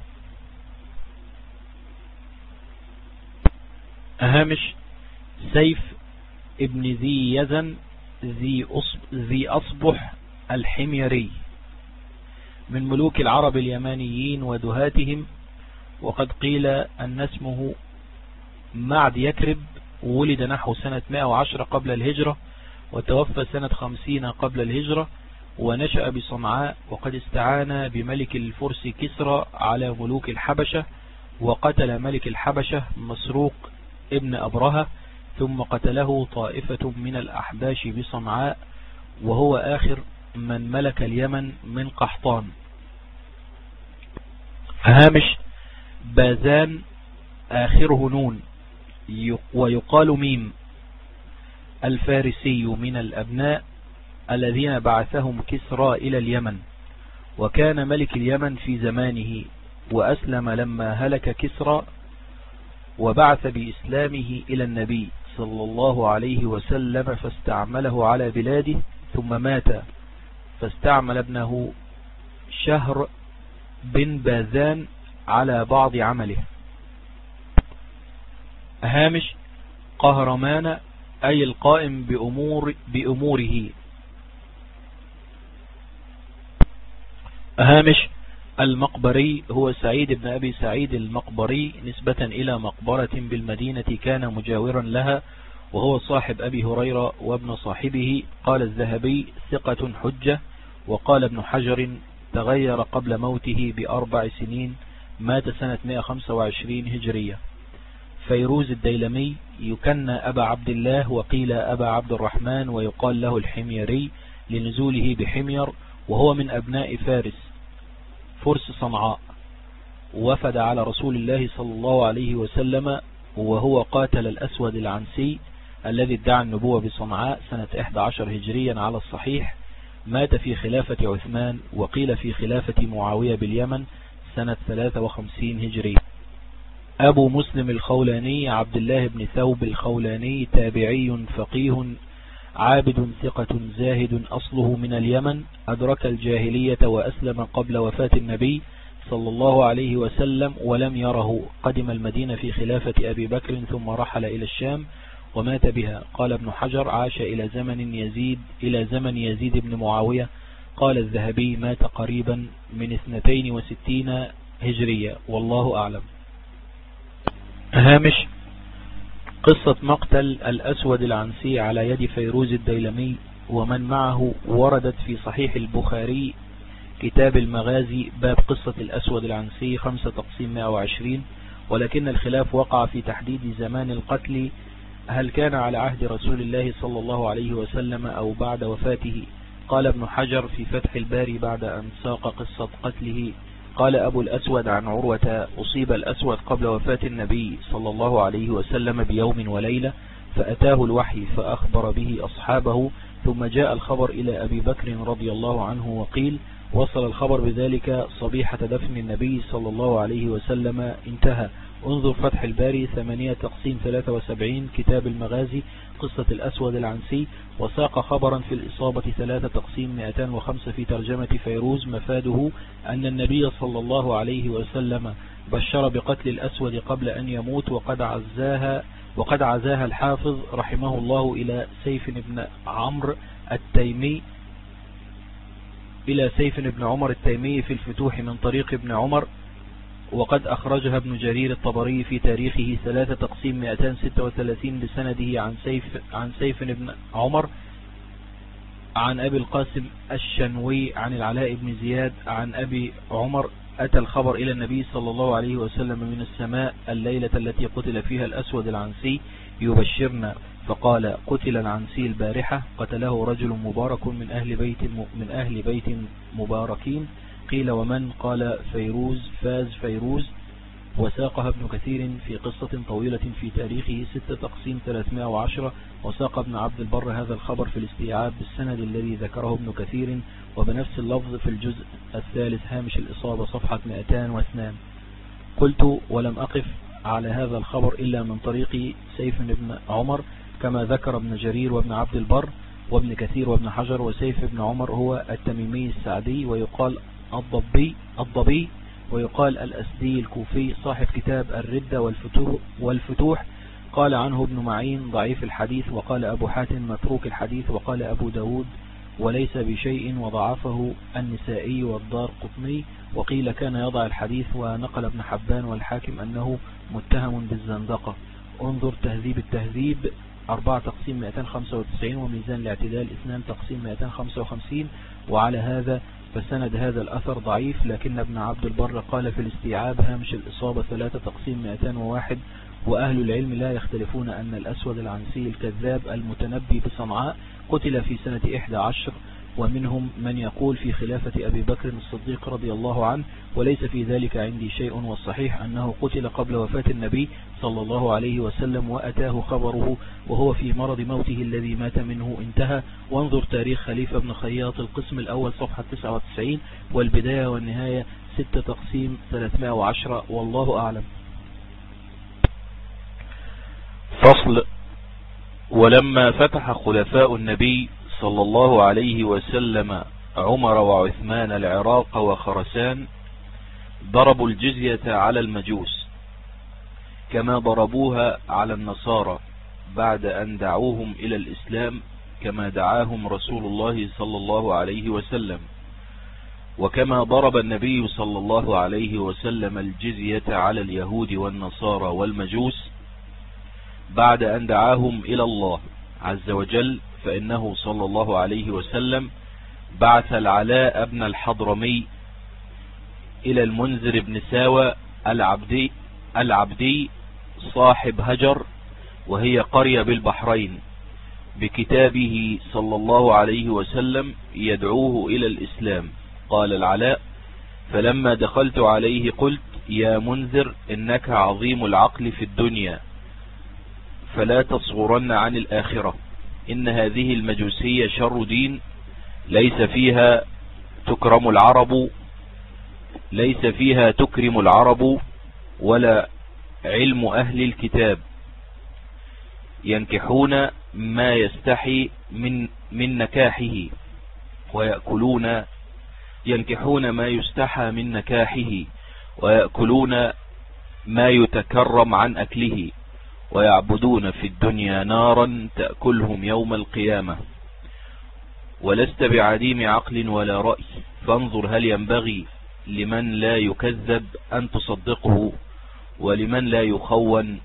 هامش: سيف ابن ذي يزن ذي أصبح الحميري من ملوك العرب اليمانيين ودهاتهم، وقد قيل أن اسمه معد يكرب، ولد نحو سنة 110 قبل الهجرة وتوفى سنة 50 قبل الهجرة، ونشأ بصنعاء، وقد استعان بملك الفرس كسرى على ملوك الحبشة، وقتل ملك الحبشة مسروق ابن أبرهة، ثم قتله طائفة من الأحباش بصنعاء، وهو آخر من ملك اليمن من قحطان. هامش: بازان آخره نون ويقال ميم، الفارسي من الأبناء الذين بعثهم كسرى إلى اليمن، وكان ملك اليمن في زمانه، وأسلم لما هلك كسرى، وبعث بإسلامه إلى النبي صلى الله عليه وسلم فاستعمله على بلاده، ثم مات فاستعمل ابنه شهر بن بازان على بعض عمله. هامش: قهرمان أي القائم بأموره. هامش: المقبري هو سعيد بن أبي سعيد المقبري، نسبة إلى مقبرة بالمدينة كان مجاورا لها، وهو صاحب أبي هريرة وابن صاحبه. قال الذهبي: ثقة حجة. وقال ابن حجر: تغير قبل موته ب4 سنين، مات سنة 125 هجرية. فيروز الديلمي يكنى أبا عبد الله، وقيل أبا عبد الرحمن، ويقال له الحميري لنزوله بحمير، وهو من أبناء فرس صنعاء. وفد على رسول الله صلى الله عليه وسلم، وهو قاتل الأسود العنسي الذي ادعى النبوة بصنعاء سنة 11 هجريا على الصحيح. مات في خلافة عثمان، وقيل في خلافة معاوية باليمن سنة 53 هجري. أبو مسلم الخولاني عبد الله بن ثوب الخولاني، تابعي فقيه عابد ثقة زاهد، أصله من اليمن، أدرك الجاهلية وأسلم قبل وفاة النبي صلى الله عليه وسلم ولم يره. قدم المدينة في خلافة أبي بكر ثم رحل إلى الشام ومات بها. قال ابن حجر: عاش إلى زمن يزيد بن معاوية. قال الذهبي: مات قريبا من 62 هجرية، والله أعلم. هامش: قصة مقتل الأسود العنسي على يد فيروز الديلمي ومن معه وردت في صحيح البخاري كتاب المغازي، باب قصة الأسود العنسي 5 تقسيم 120، ولكن الخلاف وقع في تحديد زمان القتل، هل كان على عهد رسول الله صلى الله عليه وسلم أو بعد وفاته. قال ابن حجر في فتح الباري بعد أن ساق قصة قتله: قال أبو الأسود عن عروة: أصيب الأسود قبل وفاة النبي صلى الله عليه وسلم بيوم وليلة، فأتاه الوحي فأخبر به أصحابه، ثم جاء الخبر إلى أبي بكر رضي الله عنه، وقيل وصل الخبر بذلك صبيحة دفن النبي صلى الله عليه وسلم. انتهى. انظر فتح الباري 8 تقسيم 73 كتاب المغازي قصة الأسود العنسي. وساق خبرا في الإصابة 3 تقسيم 205 في ترجمة فيروز، مفاده أن النبي صلى الله عليه وسلم بشر بقتل الأسود قبل أن يموت، وقد عزاها الحافظ رحمه الله إلى سيف بن عمر التيمي في الفتوح من طريق ابن عمر، وقد أخرجها ابن جرير الطبري في تاريخه 3 تقسيم 236 بسنده عن سيف بن عمر عن أبي القاسم الشنوي عن العلاء بن زياد عن أبي عمر: أتى الخبر إلى النبي صلى الله عليه وسلم من السماء الليلة التي قتل فيها الأسود العنسي يبشرنا، فقال: قتل العنسي البارحة، قتله رجل مبارك من أهل بيت مباركين. قيل: ومن؟ قال: فاز فيروز وساقها ابن كثير في قصة طويلة في تاريخه 6/310. وساق ابن عبد البر هذا الخبر في الاستيعاب بالسند الذي ذكره ابن كثير وبنفس اللفظ في الجزء الثالث هامش الإصابة صفحة 202. قلت ولم أقف على هذا الخبر إلا من طريق سيف بن عمر كما ذكر ابن جرير وابن عبد البر وابن كثير وابن حجر. وسيف بن عمر هو التميمي السعدي ويقال الضبي ويقال الأسدي الكوفي صاحب كتاب الردة والفتوح. قال عنه ابن معين ضعيف الحديث، وقال أبو حاتم متروك الحديث، وقال أبو داود وليس بشيء، وضعفه النسائي والدار قطني. وقيل كان يضع الحديث. ونقل ابن حبان والحاكم أنه متهم بالزندقة. انظر تهذيب التهذيب 4/295 وميزان الاعتدال 2/255. وعلى هذا فسند هذا الأثر ضعيف، لكن ابن عبد البر قال في الاستيعاب هامش الإصابة 3/201. وأهل العلم لا يختلفون أن الأسود العنسي الكذاب المتنبي بصنعاء قتل في سنة 11، ومنهم من يقول في خلافة أبي بكر الصديق رضي الله عنه، وليس في ذلك عندي شيء، والصحيح أنه قتل قبل وفاة النبي صلى الله عليه وسلم، وأتاه خبره وهو في مرض موته الذي مات منه. انتهى. وانظر تاريخ خليفة بن خياط القسم الأول صفحة 99 والبداية والنهاية 6/310. والله أعلم. فصل. ولما فتح خلفاء النبي صلى الله عليه وسلم عمر وعثمان العراق وخرسان ضربوا الجزية على المجوس كما ضربوها على النصارى بعد أن دعوهم إلى الإسلام كما دعاهم رسول الله صلى الله عليه وسلم، وكما ضرب النبي صلى الله عليه وسلم الجزية على اليهود والنصارى والمجوس بعد أن دعاهم إلى الله عز وجل. فإنه صلى الله عليه وسلم بعث العلاء بن الحضرمي إلى المنذر بن ساوى العبدي صاحب هجر وهي قرية بالبحرين بكتابه صلى الله عليه وسلم يدعوه إلى الإسلام. قال العلاء: فلما دخلت عليه قلت: يا منذر، إنك عظيم العقل في الدنيا فلا تصغرن عن الآخرة. إن هذه المجوسية شر دين، ليس فيها تكرم العرب ولا علم أهل الكتاب، ينكحون ما يستحي من نكاحه ينكحون ما يستحى من نكاحه ويأكلون ما يتكرم عن أكله، ويعبدون في الدنيا نارا تأكلهم يوم القيامة. ولست بعديم عقل ولا رأي، فانظر هل ينبغي لمن لا يكذب أن تصدقه، ولمن لا يخون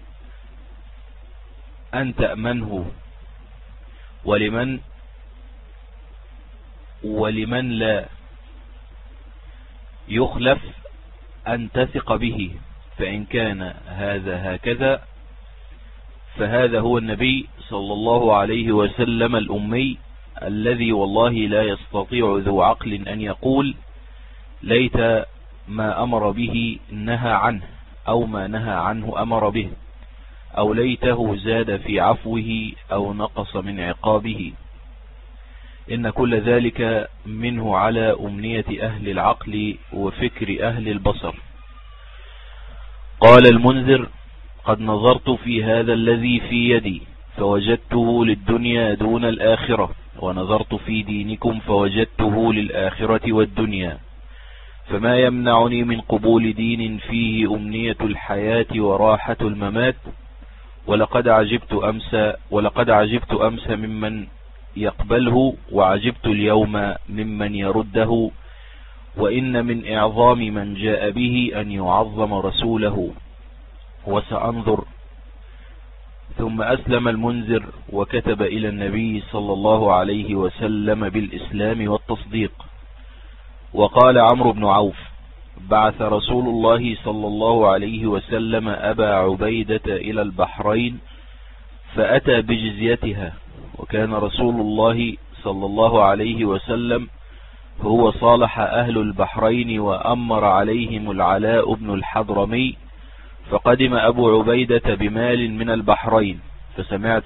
أن تأمنه، ولمن لا يخلف أن تثق به. فإن كان هذا هكذا فهذا هو النبي صلى الله عليه وسلم الأمي الذي والله لا يستطيع ذو عقل أن يقول ليت ما أمر به نهى عنه، أو ما نهى عنه أمر به، أو ليته زاد في عفوه أو نقص من عقابه. إن كل ذلك منه على أمنية أهل العقل وفكر أهل البصر. قال المنذر: قد نظرت في هذا الذي في يدي فوجدته للدنيا دون الآخرة، ونظرت في دينكم فوجدته للآخرة والدنيا، فما يمنعني من قبول دين فيه أمنية الحياة وراحة الممات. ولقد عجبت أمس ممن يقبله، وعجبت اليوم ممن يرده. وإن من إعظام من جاء به أن يعظم رسوله، وسأنظر. ثم أسلم المنذر وكتب إلى النبي صلى الله عليه وسلم بالإسلام والتصديق. وقال عمرو بن عوف: بعث رسول الله صلى الله عليه وسلم أبا عبيدة إلى البحرين فأتى بجزيتها، وكان رسول الله صلى الله عليه وسلم هو صالح أهل البحرين وأمر عليهم العلاء بن الحضرمي فقدم أبو عبيدة بمال من البحرين، فسمعت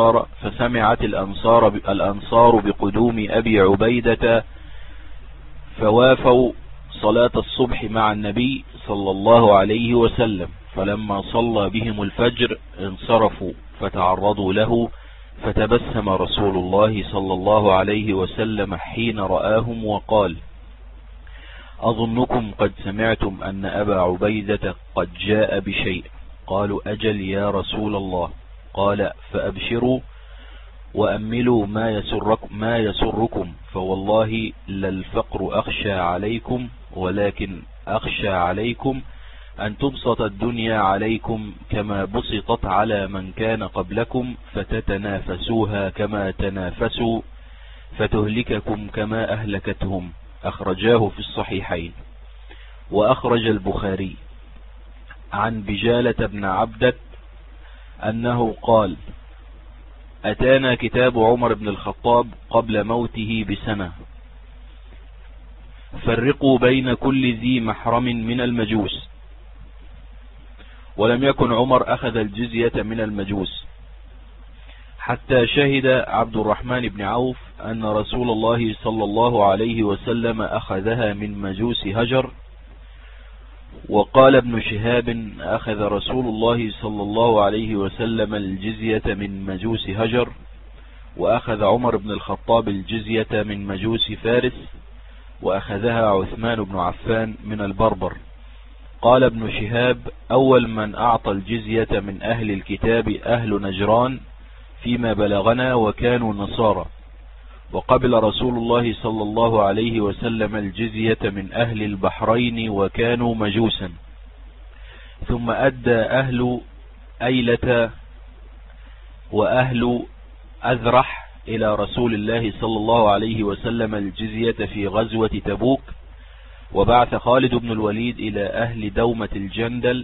الأنصار بقدوم أبي عبيدة، فوافوا صلاة الصبح مع النبي صلى الله عليه وسلم، فلما صلى بهم الفجر انصرفوا فتعرضوا له، فتبسم رسول الله صلى الله عليه وسلم حين رآهم وقال: أظنكم قد سمعتم أن أبا عبيدة قد جاء بشيء. قالوا: أجل يا رسول الله. قال: فأبشروا وأملوا ما يسركم، فوالله للفقر أخشى عليكم، ولكن أخشى عليكم أن تبسط الدنيا عليكم كما بسطت على من كان قبلكم، فتتنافسوها كما تنافسوا، فتهلككم كما أهلكتهم. أخرجاه في الصحيحين. وأخرج البخاري عن بجالة بن عبدة أنه قال: أتانا كتاب عمر بن الخطاب قبل موته بسنة: فرقوا بين كل ذي محرم من المجوس. ولم يكن عمر أخذ الجزية من المجوس حتى شهد عبد الرحمن بن عوف أن رسول الله صلى الله عليه وسلم أخذها من مجوس هجر. وقال ابن شهاب: أخذ رسول الله صلى الله عليه وسلم الجزية من مجوس هجر، وأخذ عمر بن الخطاب الجزية من مجوس فارس، وأخذها عثمان بن عفان من البربر. قال ابن شهاب: أول من أعطى الجزية من أهل الكتاب أهل نجران فيما بلغنا، وكانوا نصارى. وقبل رسول الله صلى الله عليه وسلم الجزية من أهل البحرين، وكانوا مجوسا. ثم أدى أهل أيلة وأهل أذرح إلى رسول الله صلى الله عليه وسلم الجزية في غزوة تبوك. وبعث خالد بن الوليد إلى أهل دومة الجندل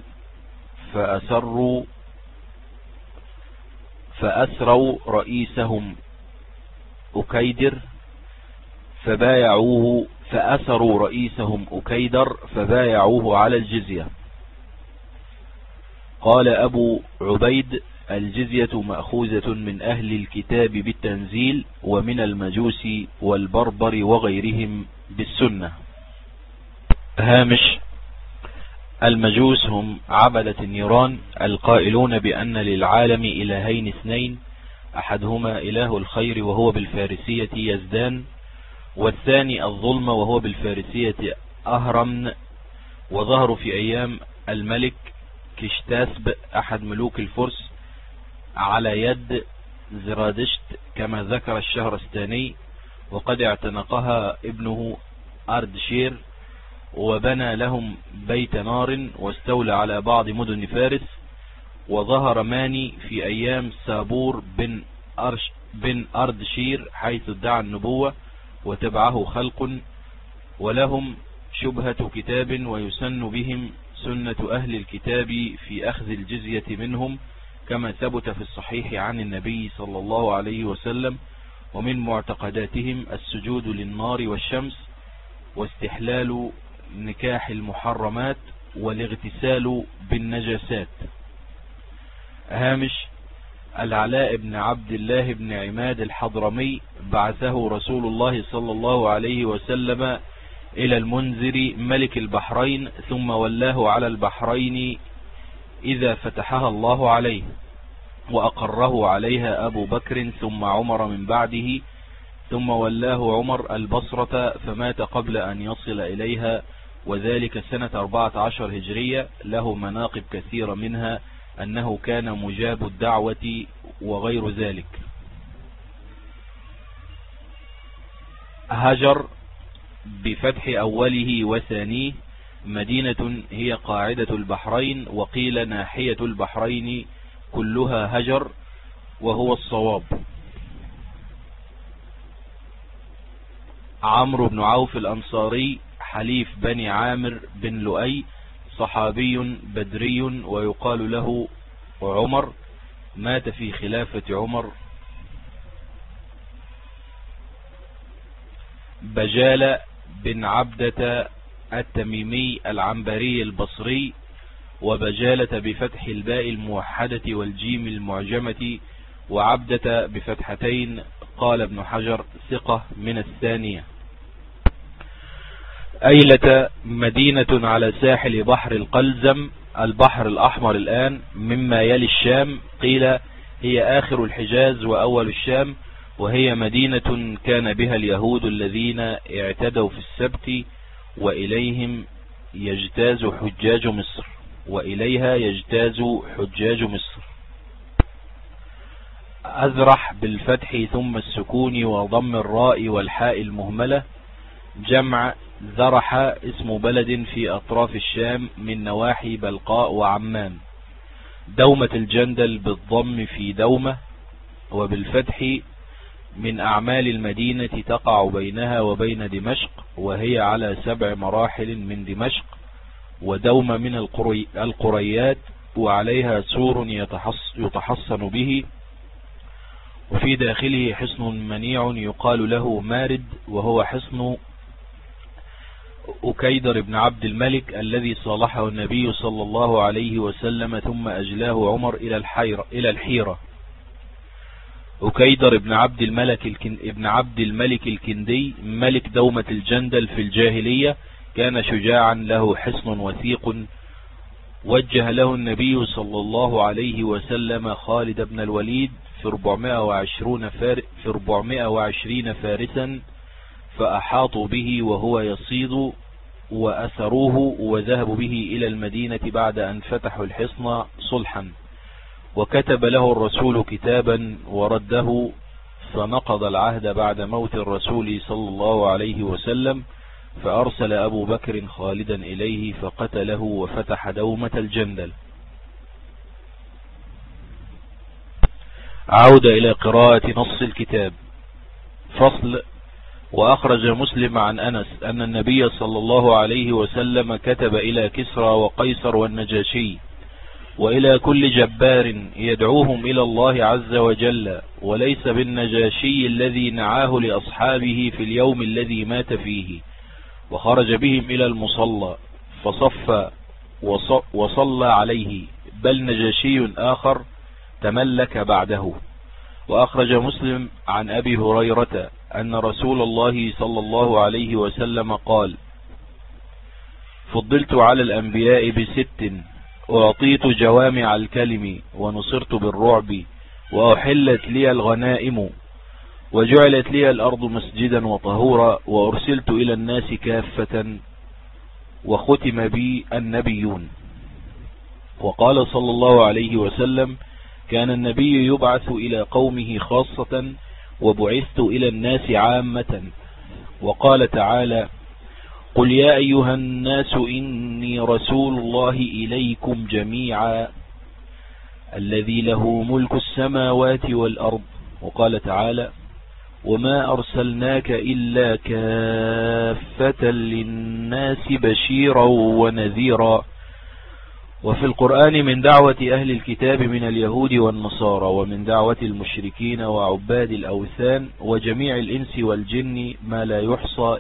فأسروا رئيسهم أكيدر فبايعوه على الجزية. قال أبو عبيد: الجزية مأخوذة من أهل الكتاب بالتنزيل، ومن المجوس والبربر وغيرهم بالسنة. هامش: المجوس هم عبدة النيران القائلون بأن للعالم إلهين اثنين، أحدهما إله الخير وهو بالفارسية يزدان، والثاني الظلم وهو بالفارسية أهرمن. وظهروا في أيام الملك كشتاسب أحد ملوك الفرس على يد زرادشت كما ذكر الشهرستاني، وقد اعتنقها ابنه أردشير، وبنى لهم بيت نار، واستولى على بعض مدن فارس. وظهر ماني في أيام سابور بن أردشير حيث ادعى النبوة، وتبعه خلق، ولهم شبهة كتاب، ويسن بهم سنة أهل الكتاب في أخذ الجزية منهم، كما ثبت في الصحيح عن النبي صلى الله عليه وسلم. ومن معتقداتهم السجود للنار والشمس، واستحلال نكاح المحرمات، والاغتسال بالنجاسات. هامش: العلاء بن عبد الله بن عماد الحضرمي بعثه رسول الله صلى الله عليه وسلم إلى المنذر ملك البحرين، ثم ولاه على البحرين إذا فتحها الله عليه، وأقره عليها أبو بكر ثم عمر من بعده، ثم ولاه عمر البصرة فمات قبل أن يصل إليها، وذلك سنة 14 هجرية. له مناقب كثيرة، منها أنه كان مجاب الدعوة وغير ذلك. هجر بفتح أوله وثانيه مدينة هي قاعدة البحرين، وقيل ناحية البحرين كلها هجر، وهو الصواب. عمرو بن عوف الأنصاري حليف بني عامر بن لؤي، صحابي بدري، ويقال له عمر، مات في خلافة عمر. بجالة بن عبدة التميمي العنبري البصري، وبجالة بفتح الباء الموحدة والجيم المعجمة، وعبدة بفتحتين. قال ابن حجر ثقة من الثانية. أيلة مدينة على ساحل بحر القلزم البحر الأحمر الآن، مما يلي الشام. قيل هي آخر الحجاز وأول الشام، وهي مدينة كان بها اليهود الذين اعتدوا في السبت، وإليها يجتاز حجاج مصر. أزرح بالفتح ثم السكون وضم الراء والحاء المهملة، جمع زرح، اسم بلد في أطراف الشام من نواحي بلقاء وعمان. دومة الجندل بالضم في دومة، وبالفتح من أعمال المدينة تقع بينها وبين دمشق، وهي على 7 مراحل من دمشق. ودومة من القريات، وعليها سور يتحصن به، وفي داخله حصن منيع يقال له مارد، وهو حصن أكيدر بن عبد الملك الذي صالحه النبي صلى الله عليه وسلم ثم أجلاه عمر إلى الحيرة. أكيدر بن عبد الملك الكندي ملك دومة الجندل في الجاهلية، كان شجاعا له حصن وثيق. وجه له النبي صلى الله عليه وسلم خالد بن الوليد في 420 فارسا، فأحاطوا به وهو يصيد، وأسروه وذهبوا به إلى المدينة بعد أن فتحوا الحصن صلحا. وكتب له الرسول كتابا ورده، فنقض العهد بعد موت الرسول صلى الله عليه وسلم، فأرسل أبو بكر خالدا إليه فقتله وفتح دومة الجندل. عودة إلى قراءة نص الكتاب. فصل. وأخرج مسلم عن أنس أن النبي صلى الله عليه وسلم كتب إلى كسرى وقيصر والنجاشي وإلى كل جبار يدعوهم إلى الله عز وجل، وليس بالنجاشي الذي نعاه لأصحابه في اليوم الذي مات فيه، وخرج بهم إلى المصلى فصف وصلى عليه، بل نجاشي آخر تملك بعده. وأخرج مسلم عن أبي هريرة أن رسول الله صلى الله عليه وسلم قال: فضلت على الأنبياء ب6، أعطيت جوامع الكلم، ونصرت بالرعب، وأحلت لي الغنائم، وجعلت لي الأرض مسجدا وطهورا، وأرسلت إلى الناس كافة، وختم بي النبيون. وقال صلى الله عليه وسلم: كان النبي يبعث إلى قومه خاصة، وبعثت إلى الناس عامة. وقال تعالى: قل يا أيها الناس إني رسول الله إليكم جميعا الذي له ملك السماوات والأرض. وقال تعالى: وما أرسلناك إلا كافة للناس بشيرا ونذيرا. وفي القرآن من دعوة أهل الكتاب من اليهود والنصارى، ومن دعوة المشركين وعباد الأوثان وجميع الإنس والجن ما لا يحصى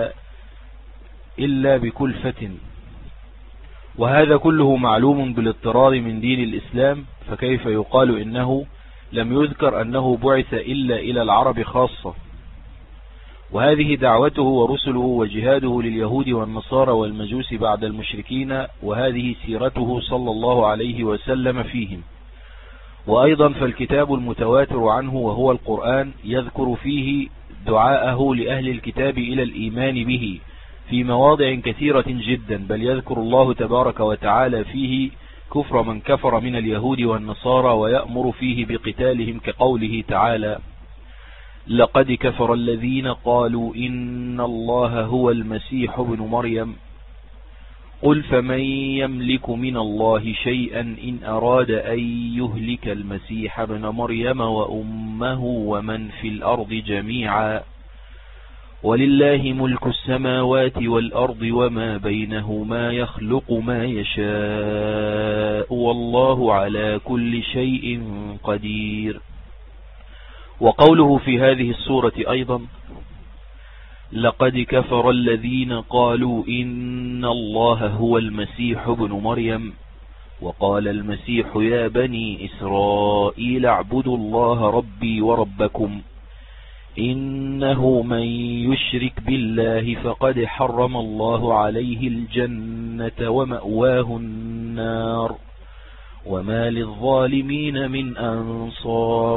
إلا بكلفة. وهذا كله معلوم بالاضطرار من دين الإسلام، فكيف يقال إنه لم يذكر أنه بعث إلا إلى العرب خاصة؟ وهذه دعوته ورسله وجهاده لليهود والنصارى والمجوس بعد المشركين، وهذه سيرته صلى الله عليه وسلم فيهم. وأيضا فالكتاب المتواتر عنه وهو القرآن يذكر فيه دعاءه لأهل الكتاب إلى الإيمان به في مواضع كثيرة جدا، بل يذكر الله تبارك وتعالى فيه كفر من كفر من اليهود والنصارى، ويأمر فيه بقتالهم كقوله تعالى: لقد كفر الذين قالوا إن الله هو المسيح ابن مريم قل فمن يملك من الله شيئا إن أراد أن يهلك المسيح ابن مريم وأمه ومن في الأرض جميعا ولله ملك السماوات والأرض وما بينهما يخلق ما يشاء والله على كل شيء قدير. وقوله في هذه السورة أيضا: لقد كفر الذين قالوا إن الله هو المسيح ابن مريم وقال المسيح يا بني إسرائيل اعبدوا الله ربي وربكم إنه من يشرك بالله فقد حرم الله عليه الجنة ومأواه النار وما للظالمين من أنصار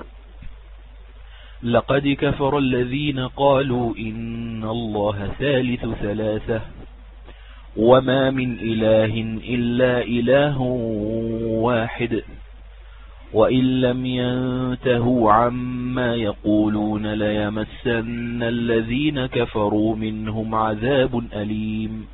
لقد كفر الذين قالوا إن الله ثالث ثلاثة وما من إله إلا إله واحد وإن لم ينتهوا عما يقولون ليمسن الذين كفروا منهم عذاب أليم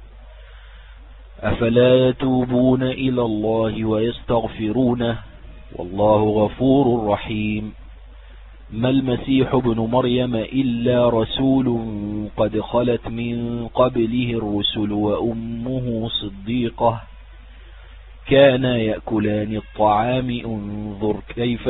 أفلا يتوبون إلى الله ويستغفرونه والله غفور رحيم ما المسيح ابن مريم إلا رسول قد خلت من قبله الرسل وأمه صديقة كانا يأكلان الطعام انظر كيف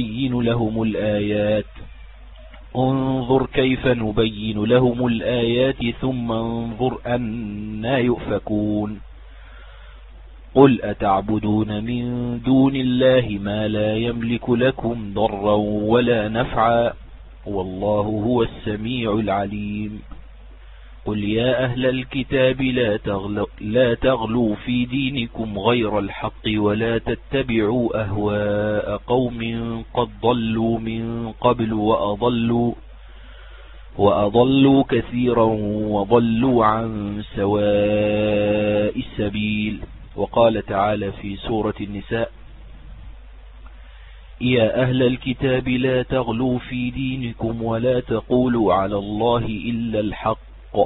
نبين لهم الآيات ثم انظر أنا يؤفكون قل أتعبدون من دون الله ما لا يملك لكم ضرا ولا نفعا والله هو السميع العليم قل يا أهل الكتاب لا تغلوا في دينكم غير الحق ولا تتبعوا أهواء قوم قد ضلوا من قبل وأضلوا كثيرا وضلوا عن سواء السبيل وقال تعالى في سورة النساء يا أهل الكتاب لا تغلوا في دينكم ولا تقولوا على الله إلا الحق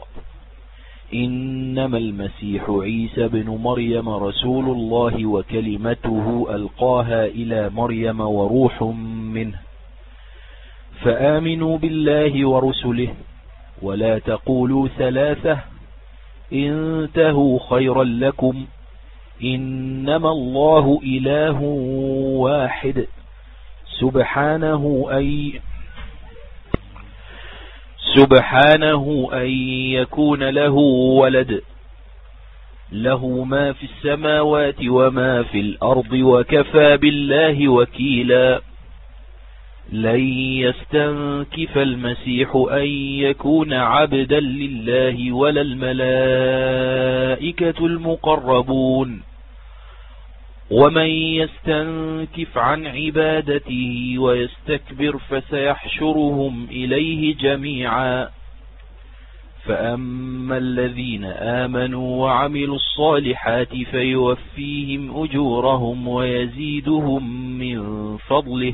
إنما المسيح عيسى بن مريم رسول الله وكلمته ألقاها إلى مريم وروح منه فآمنوا بالله ورسله ولا تقولوا ثلاثة انتهوا خيرا لكم إنما الله إله واحد سبحانه أن يكون له ولد له ما في السماوات وما في الأرض وكفى بالله وكيلا لن يستنكف المسيح أن يكون عبدا لله ولا الملائكة المقربون ومن يستنكف عن عبادته ويستكبر فسيحشرهم إليه جميعا فأما الذين آمنوا وعملوا الصالحات فيوفيهم أجورهم ويزيدهم من فضله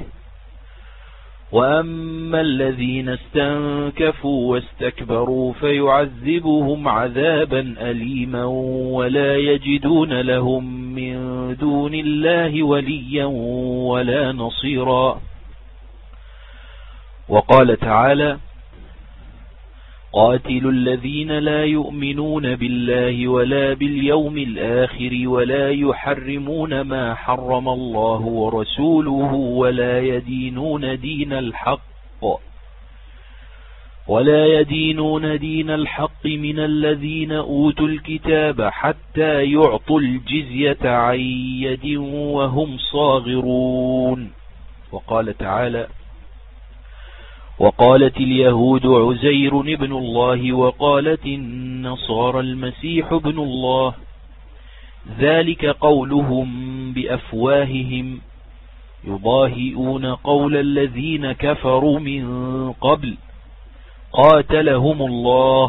وأما الذين استنكفوا واستكبروا فيعذبهم عذابا أليما ولا يجدون لهم من دون الله وليا ولا نصيرا وقال تعالى قاتلوا الذين لا يؤمنون بالله ولا باليوم الآخر ولا يحرمون ما حرم الله ورسوله ولا يدينون دين الحق من الذين أوتوا الكتاب حتى يعطوا الجزية عن يد وهم صاغرون وقال تعالى وقالت اليهود عزير ابن الله وقالت النصارى المسيح ابن الله ذلك قولهم بأفواههم يضاهئون قول الذين كفروا من قبل قاتلهم الله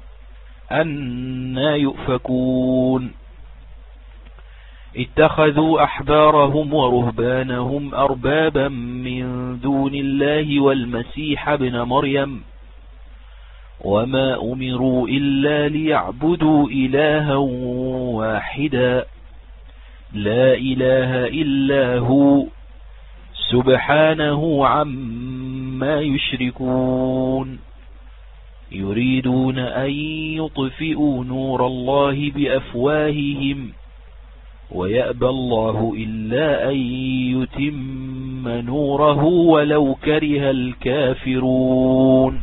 أنى يؤفكون اتخذوا أحبارهم ورهبانهم أربابا من دون الله والمسيح ابن مريم وما أمروا إلا ليعبدوا إلها واحدا لا إله إلا هو سبحانه عما يشركون يريدون أن يطفئوا نور الله بأفواههم ويأبى الله إلا أن يتم نوره ولو كره الكافرون.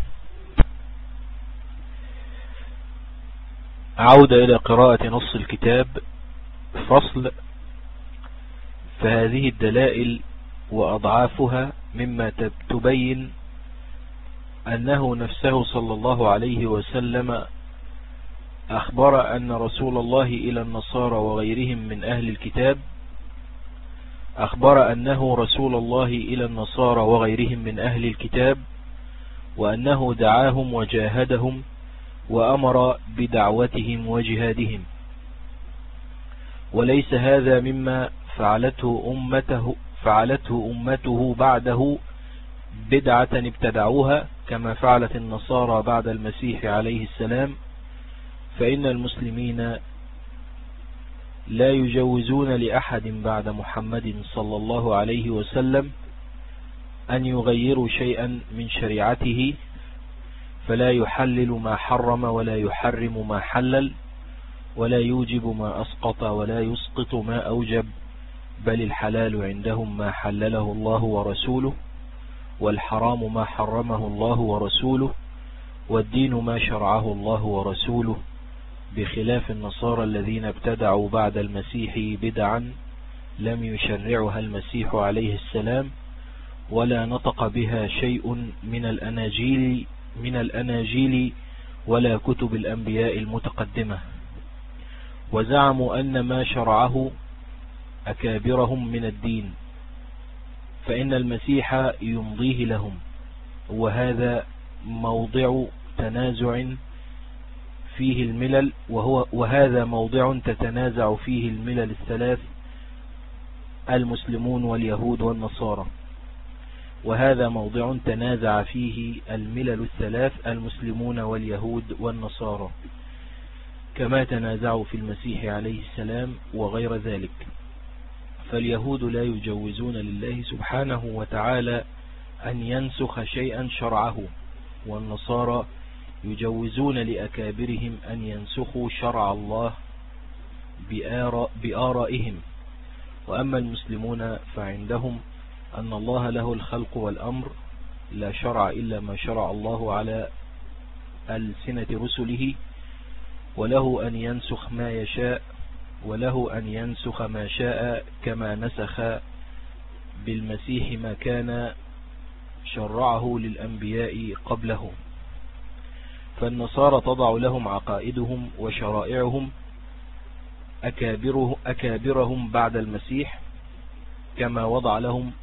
عودة إلى قراءة نص الكتاب. فصل. فهذه الدلائل وأضعافها مما تبين أنه نفسه صلى الله عليه وسلم أخبر أن رسول الله إلى النصارى وغيرهم من أهل الكتاب، أخبر أنه رسول الله إلى النصارى وغيرهم من أهل الكتاب، وأنه دعاهم وجاهدهم وأمر بدعوتهم وجهادهم. وليس هذا مما فعلته أمته بعده بدعة ابتدعوها كما فعلت النصارى بعد المسيح عليه السلام، فإن المسلمين لا يجوزون لأحد بعد محمد صلى الله عليه وسلم أن يغيروا شيئا من شريعته، فلا يحلل ما حرم ولا يحرم ما حلل، ولا يوجب ما أسقط ولا يسقط ما أوجب، بل الحلال عندهم ما حلله الله ورسوله، والحرام ما حرمه الله ورسوله، والدين ما شرعه الله ورسوله، بخلاف النصارى الذين ابتدعوا بعد المسيح بدعا لم يشرعها المسيح عليه السلام، ولا نطق بها شيء من الأناجيل ولا كتب الأنبياء المتقدمة، وزعموا أن ما شرعه أكابرهم من الدين، فإن المسيح يمضيه لهم، وهذا موضع تنازع فيه الملل، وهذا موضع تتنازع فيه الملل الثلاث، المسلمون واليهود والنصارى. وهذا موضع تنازع فيه الملل الثلاث، المسلمون واليهود والنصارى، كما تنازعوا في المسيح عليه السلام وغير ذلك. فاليهود لا يجوزون لله سبحانه وتعالى أن ينسخ شيئا شرعه، والنصارى يجوزون لأكابرهم أن ينسخوا شرع الله بآرائهم. وأما المسلمون فعندهم أن الله له الخلق والأمر، لا شرع إلا ما شرع الله على ألسنة رسله، وله أن ينسخ ما يشاء، وله أن ينسخ ما شاء، كما نسخ بالمسيح ما كان شرعه للأنبياء قبله. فالنصارى تضع لهم عقائدهم وشرائعهم أكابرهم بعد المسيح، كما وضع لهم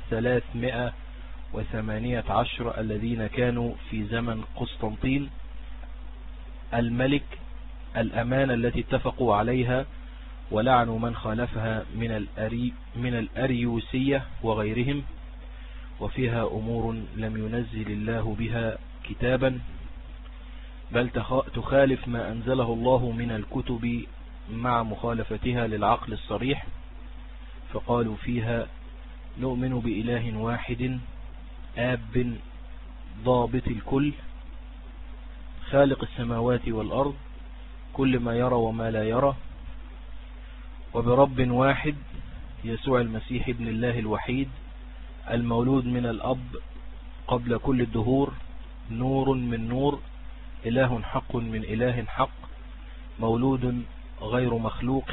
318 الذين كانوا في زمن قسطنطين الملك الأمانة التي اتفقوا عليها، ولعنوا من خالفها من الأريوسية وغيرهم، وفيها أمور لم ينزل الله بها كتابا، بل تخالف ما أنزله الله من الكتب مع مخالفتها للعقل الصريح. فقالوا فيها: نؤمن بإله واحد آب ضابط الكل، خالق السماوات والأرض، كل ما يرى وما لا يرى، وبرب واحد يسوع المسيح ابن الله الوحيد، المولود من الأب قبل كل الدهور، نور من نور، إله حق من إله حق، مولود غير مخلوق،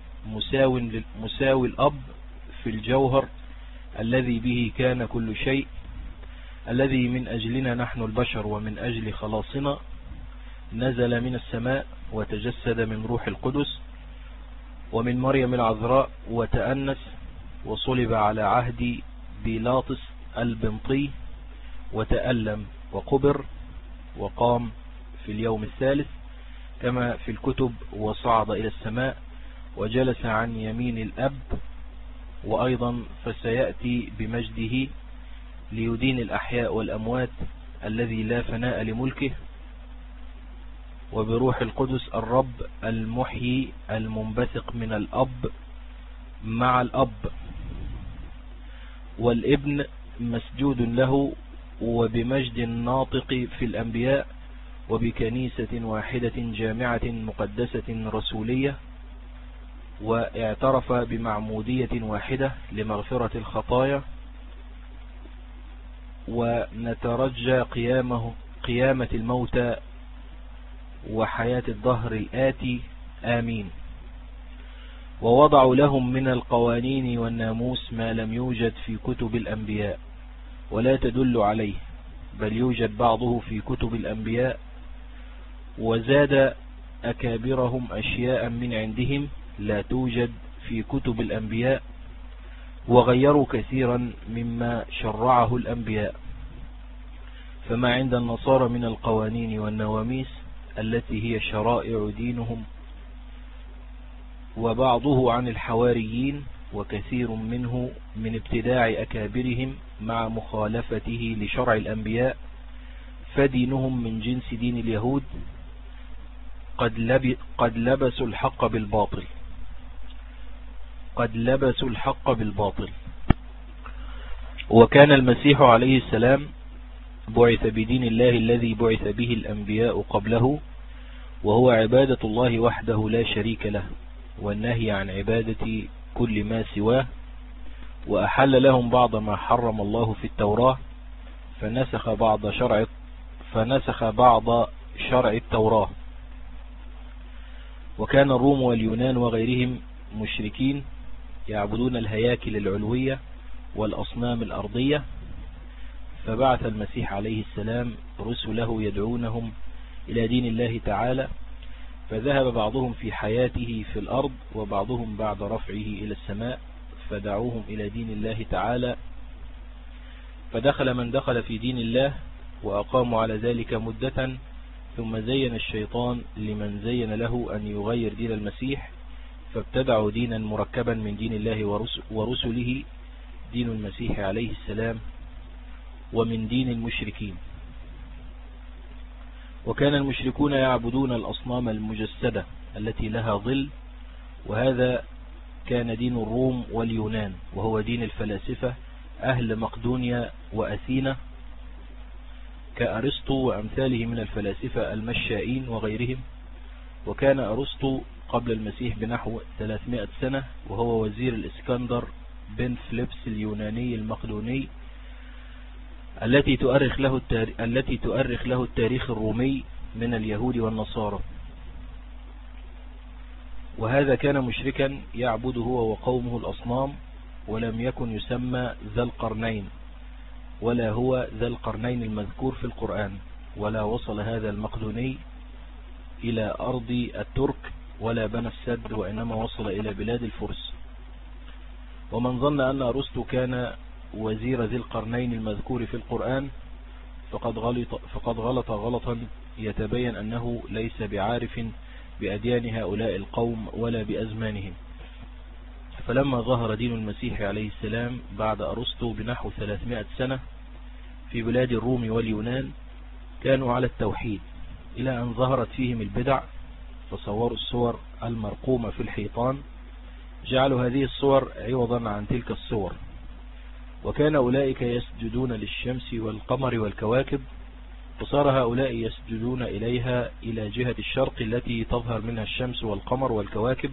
مساوي الأب في الجوهر، الذي به كان كل شيء، الذي من أجلنا نحن البشر ومن أجل خلاصنا نزل من السماء وتجسد من روح القدس ومن مريم العذراء وتأنس، وصلب على عهد بيلاطس البنطي، وتألم وقبر، وقام في اليوم الثالث كما في الكتب، وصعد إلى السماء وجلس عن يمين الأب، وأيضا فسيأتي بمجده ليدين الأحياء والأموات، الذي لا فناء لملكه، وبروح القدس الرب المحيي المنبثق من الأب مع الأب، والابن مسجود له، وبمجد الناطق في الأنبياء، وبكنيسة واحدة جامعة مقدسة رسولية، واعترف بمعمودية واحدة لمغفرة الخطايا، ونترجى قيامة الموتى وحياة الدهر الآتي، آمين. ووضعوا لهم من القوانين والناموس ما لم يوجد في كتب الأنبياء ولا تدل عليه، بل يوجد بعضه في كتب الأنبياء، وزاد أكابرهم أشياء من عندهم لا توجد في كتب الأنبياء، وغيروا كثيرا مما شرعه الأنبياء. فما عند النصارى من القوانين والنواميس التي هي شرائع دينهم وبعضه عن الحواريين، وكثير منه من ابتداع أكابرهم مع مخالفته لشرع الأنبياء، فدينهم من جنس دين اليهود، قد لبسوا الحق بالباطل. وكان المسيح عليه السلام بعث بدين الله الذي بعث به الأنبياء قبله، وهو عبادة الله وحده لا شريك له، والنهي عن عبادة كل ما سواه، وأحل لهم بعض ما حرم الله في التوراة، فنسخ بعض شرع التوراة. وكان الروم واليونان وغيرهم مشركين يعبدون الهياكل العلوية والأصنام الأرضية، فبعث المسيح عليه السلام رسله يدعونهم إلى دين الله تعالى، فذهب بعضهم في حياته في الأرض وبعضهم بعد رفعه إلى السماء، فدعوهم إلى دين الله تعالى، فدخل من دخل في دين الله وأقاموا على ذلك مدة، ثم زين الشيطان لمن زين له أن يغير دين المسيح، فابتدعوا دينا مركبا من دين الله ورسله، دين المسيح عليه السلام، ومن دين المشركين. وكان المشركون يعبدون الأصنام المجسدة التي لها ظل، وهذا كان دين الروم واليونان، وهو دين الفلاسفة أهل مقدونيا وأثينا كأرسطو وأمثاله من الفلاسفة المشائين وغيرهم. وكان أرسطو قبل المسيح بنحو 300 سنة، وهو وزير الإسكندر بن فليبس اليوناني المقدوني التي تؤرخ له التاريخ الرومي من اليهود والنصارى. وهذا كان مشركا يعبد هو وقومه الأصنام، ولم يكن يسمى ذا القرنين، ولا هو ذا القرنين المذكور في القرآن، ولا وصل هذا المقدوني إلى أرض الترك ولا بنى السد، وإنما وصل إلى بلاد الفرس. ومن ظن أن أرسطو كان وزير ذي القرنين المذكور في القرآن فقد غلط غلطا يتبين أنه ليس بعارف بأديان هؤلاء القوم ولا بأزمانهم. فلما ظهر دين المسيح عليه السلام بعد أرسطو بنحو 300 سنة في بلاد الروم واليونان، كانوا على التوحيد، إلى أن ظهرت فيهم البدع، فصوروا الصور المرقومة في الحيطان، جعلوا هذه الصور عوضا عن تلك الصور. وكان أولئك يسجدون للشمس والقمر والكواكب، فصار هؤلاء يسجدون إليها إلى جهة الشرق التي تظهر منها الشمس والقمر والكواكب،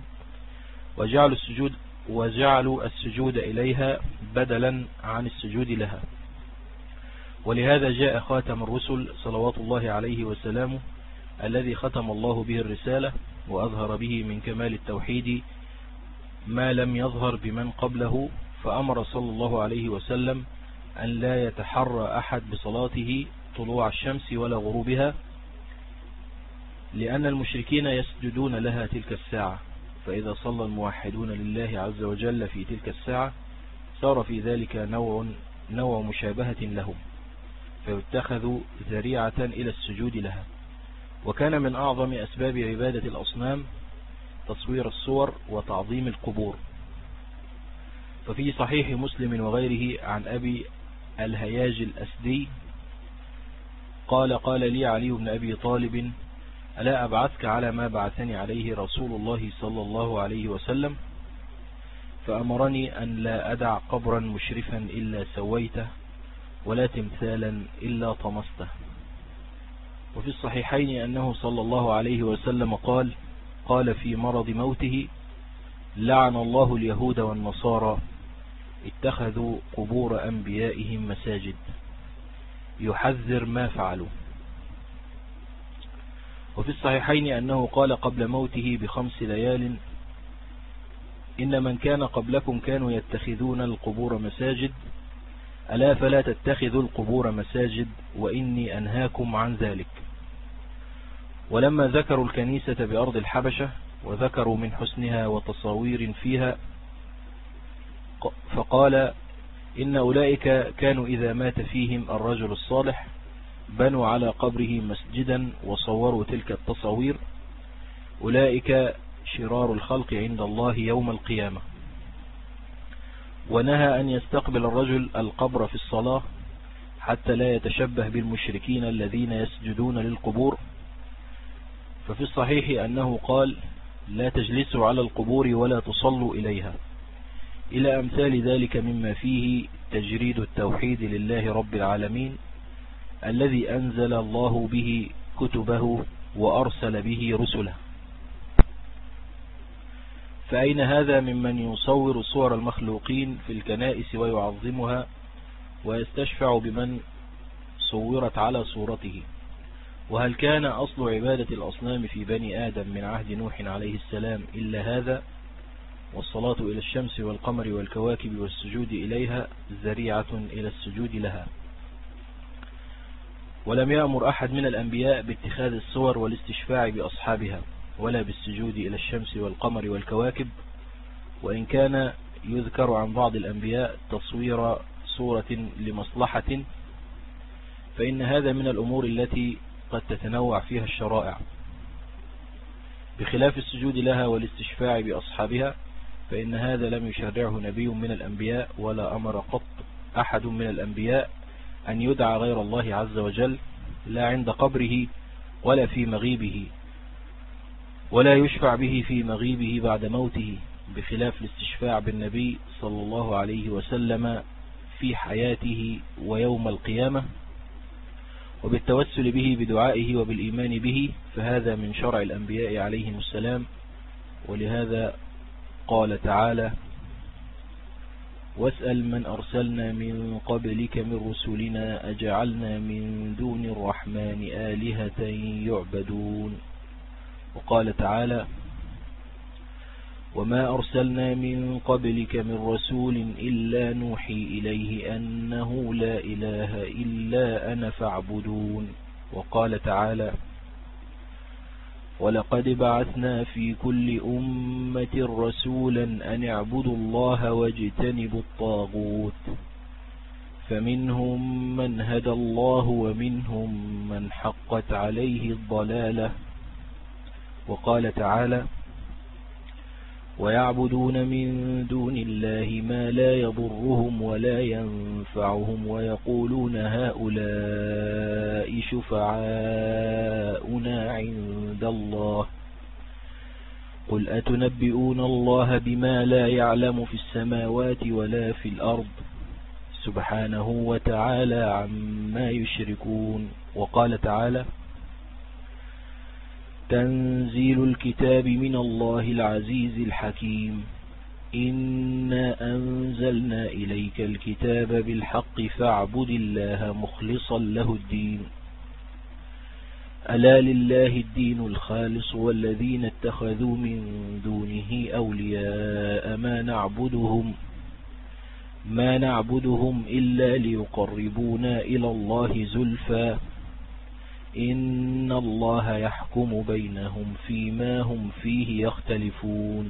وجعلوا السجود إليها بدلا عن السجود لها. ولهذا جاء خاتم الرسل صلوات الله عليه وسلامه، الذي ختم الله به الرسالة وأظهر به من كمال التوحيد ما لم يظهر بمن قبله، فأمر صلى الله عليه وسلم أن لا يتحرى أحد بصلاته طلوع الشمس ولا غروبها، لأن المشركين يسجدون لها تلك الساعة، فإذا صلى الموحدون لله عز وجل في تلك الساعة صار في ذلك نوع مشابهة لهم، فيتخذ ذريعة إلى السجود لها. وكان من أعظم أسباب عبادة الأصنام تصوير الصور وتعظيم القبور. ففي صحيح مسلم وغيره عن أبي الهياج الأسدي قال لي علي بن أبي طالب: ألا أبعثك على ما بعثني عليه رسول الله صلى الله عليه وسلم؟ فأمرني أن لا أدع قبرا مشرفا إلا سويته، ولا تمثالا إلا طمسته. وفي الصحيحين أنه صلى الله عليه وسلم قال في مرض موته: لعن الله اليهود والنصارى اتخذوا قبور أنبيائهم مساجد، يحذر ما فعلوا. وفي الصحيحين أنه قال قبل موته ب5 ليال: إن من كان قبلكم كانوا يتخذون القبور مساجد، ألا فلا تتخذوا القبور مساجد وإني أنهاكم عن ذلك. ولما ذكروا الكنيسة بأرض الحبشة وذكروا من حسنها وتصاوير فيها، فقال إن أولئك كانوا إذا مات فيهم الرجل الصالح بنوا على قبره مسجدا وصوروا تلك التصاوير، أولئك شرار الخلق عند الله يوم القيامة. ونهى أن يستقبل الرجل القبر في الصلاة حتى لا يتشبه بالمشركين الذين يسجدون للقبور. ففي الصحيح أنه قال لا تجلسوا على القبور ولا تصلوا إليها، إلى أمثال ذلك مما فيه تجريد التوحيد لله رب العالمين الذي أنزل الله به كتبه وأرسل به رسله. فأين هذا ممن يصور صور المخلوقين في الكنائس ويعظمها ويستشفع بمن صورت على صورته؟ وهل كان أصل عبادة الأصنام في بني آدم من عهد نوح عليه السلام إلا هذا؟ والصلاة إلى الشمس والقمر والكواكب والسجود إليها ذريعة إلى السجود لها. ولم يأمر أحد من الأنبياء باتخاذ الصور والاستشفاع بأصحابها ولا بالسجود إلى الشمس والقمر والكواكب، وإن كان يذكر عن بعض الأنبياء تصوير صورة لمصلحة، فإن هذا من الأمور التي قد تتنوع فيها الشرائع، بخلاف السجود لها والاستشفاع بأصحابها، فإن هذا لم يشرعه نبي من الأنبياء ولا أمر قط أحد من الأنبياء أن يدعى غير الله عز وجل لا عند قبره ولا في مغيبه، ولا يشفع به في مغيبه بعد موته، بخلاف الاستشفاع بالنبي صلى الله عليه وسلم في حياته ويوم القيامة، وبالتوسل به بدعائه وبالإيمان به، فهذا من شرع الأنبياء عليهم السلام. ولهذا قال تعالى واسأل من أرسلنا من قبلك من رسلنا أجعلنا من دون الرحمن آلهة يعبدون. وقال تعالى وما أرسلنا من قبلك من رسول إلا نوحي إليه أنه لا إله إلا أنا فاعبدون. وقال تعالى ولقد بعثنا في كل أمة رسولا أن اعبدوا الله واجتنبوا الطاغوت فمنهم من هدى الله ومنهم من حقت عليه الضلالة. وقال تعالى ويعبدون من دون الله ما لا يضرهم ولا ينفعهم ويقولون هؤلاء شفعاؤنا عند الله قل أتنبئون الله بما لا يعلم في السماوات ولا في الأرض سبحانه وتعالى عما يشركون. وقال تعالى تنزيل الكتاب من الله العزيز الحكيم إنا أنزلنا إليك الكتاب بالحق فاعبد الله مخلصا له الدين ألا لله الدين الخالص والذين اتخذوا من دونه أولياء ما نعبدهم إلا ليقربونا إلى الله زلفى إن الله يحكم بينهم فيما هم فيه يختلفون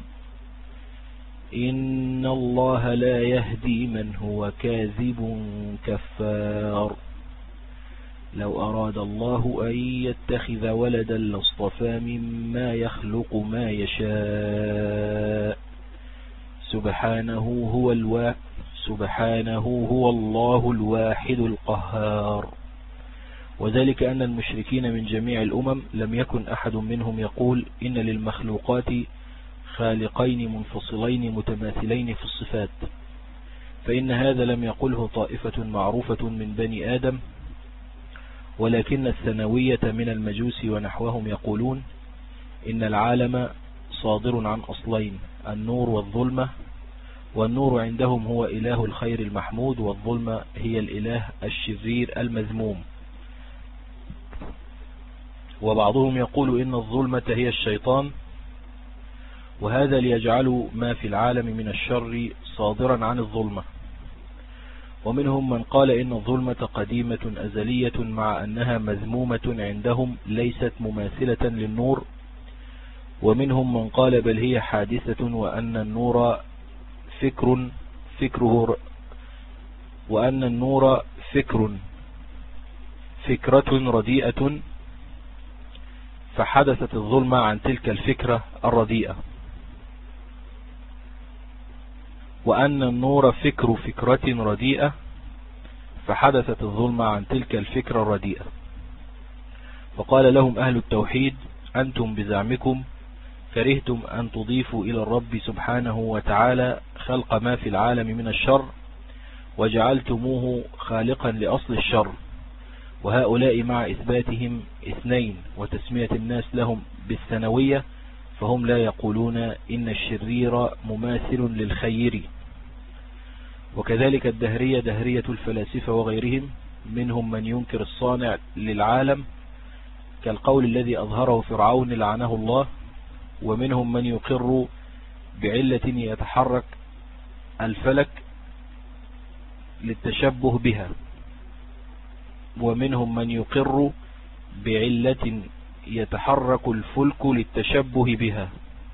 إن الله لا يهدي من هو كاذب كفار لو أراد الله أن يتخذ ولدا لاصطفى مما يخلق ما يشاء سبحانه هو الله الواحد القهار. وذلك أن المشركين من جميع الأمم لم يكن أحد منهم يقول إن للمخلوقات خالقين منفصلين متماثلين في الصفات، فإن هذا لم يقله طائفة معروفة من بني آدم، ولكن الثانوية من المجوس ونحوهم يقولون إن العالم صادر عن أصلين النور والظلمة، والنور عندهم هو إله الخير المحمود، والظلمة هي الإله الشرير المذموم. وبعضهم يقول إن الظلمة هي الشيطان، وهذا ليجعلوا ما في العالم من الشر صادرا عن الظلمة. ومنهم من قال إن الظلمة قديمة أزلية مع أنها مذمومة عندهم ليست مماثلة للنور. ومنهم من قال بل هي حادثة وأن النور فكرة رديئة فحدثت الظلمة عن تلك الفكرة الرديئة. وأن النور فكرة رديئة فحدثت الظلمة عن تلك الفكرة الرديئة. فقال لهم أهل التوحيد أنتم بزعمكم كرهتم أن تضيفوا إلى الرب سبحانه وتعالى خلق ما في العالم من الشر وجعلتموه خالقا لأصل الشر. وهؤلاء مع إثباتهم اثنين وتسمية الناس لهم بالثانوية فهم لا يقولون إن الشرير مماثل للخير. وكذلك الدهرية دهرية الفلاسفة وغيرهم، منهم من ينكر الصانع للعالم كالقول الذي أظهره فرعون لعنه الله. ومنهم من يقر بعلة يتحرك الفلك للتشبه بها. ومنهم من يقر بعلة يتحرك الفلك للتشبه بها،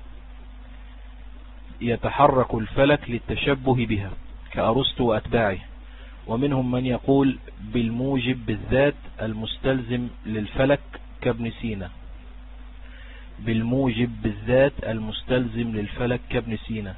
يتحرك الفلك للتشبه بها كأرسطو وأتباعه. ومنهم من يقول بالموجب بالذات المستلزم للفلك كابن سينا، بالموجب بالذات المستلزم للفلك كابن سينا.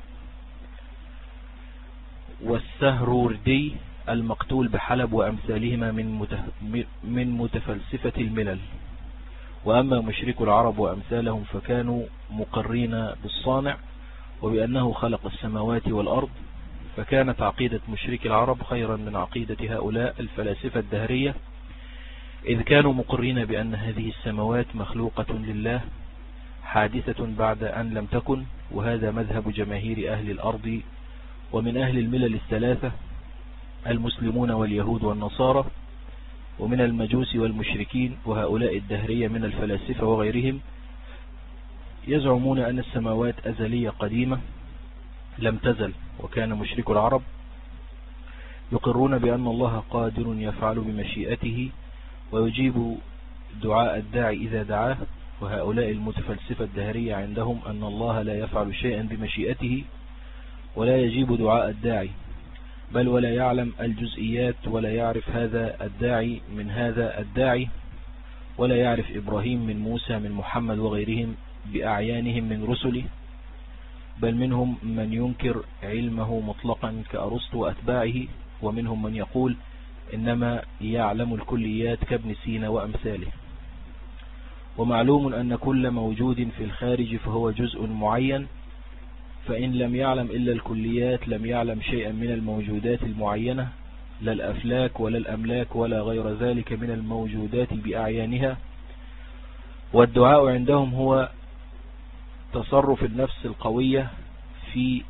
والسهروردي المقتول بحلب وأمثالهما من متفلسفة الملل. وأما مشرك العرب وأمثالهم فكانوا مقرين بالصانع وبأنه خلق السماوات والأرض، فكانت عقيدة مشرك العرب خيرا من عقيدة هؤلاء الفلاسفة الدهرية، إذ كانوا مقرين بأن هذه السماوات مخلوقة لله حادثة بعد أن لم تكن. وهذا مذهب جماهير أهل الأرض ومن أهل الملل الثلاثة المسلمون واليهود والنصارى، ومن المجوس والمشركين. وهؤلاء الدهرية من الفلاسفة وغيرهم يزعمون أن السماوات أزلية قديمة لم تزل. وكان مشرك العرب يقرون بأن الله قادر يفعل بمشيئته ويجيب دعاء الداعي إذا دعاه. وهؤلاء المتفلسفة الدهرية عندهم أن الله لا يفعل شيئا بمشيئته ولا يجيب دعاء الداعي، بل ولا يعلم الجزئيات ولا يعرف هذا الداعي من هذا الداعي، ولا يعرف إبراهيم من موسى من محمد وغيرهم بأعيانهم من رسله، بل منهم من ينكر علمه مطلقا كأرسطو وأتباعه. ومنهم من يقول إنما يعلم الكليات كابن سينا وأمثاله. ومعلوم أن كل موجود في الخارج فهو جزء معين، فإن لم يعلم إلا الكليات لم يعلم شيئا من الموجودات المعينة، لا الأفلاك ولا الأملاك ولا غير ذلك من الموجودات بأعيانها. والدعاء عندهم هو تصرف النفس القوية في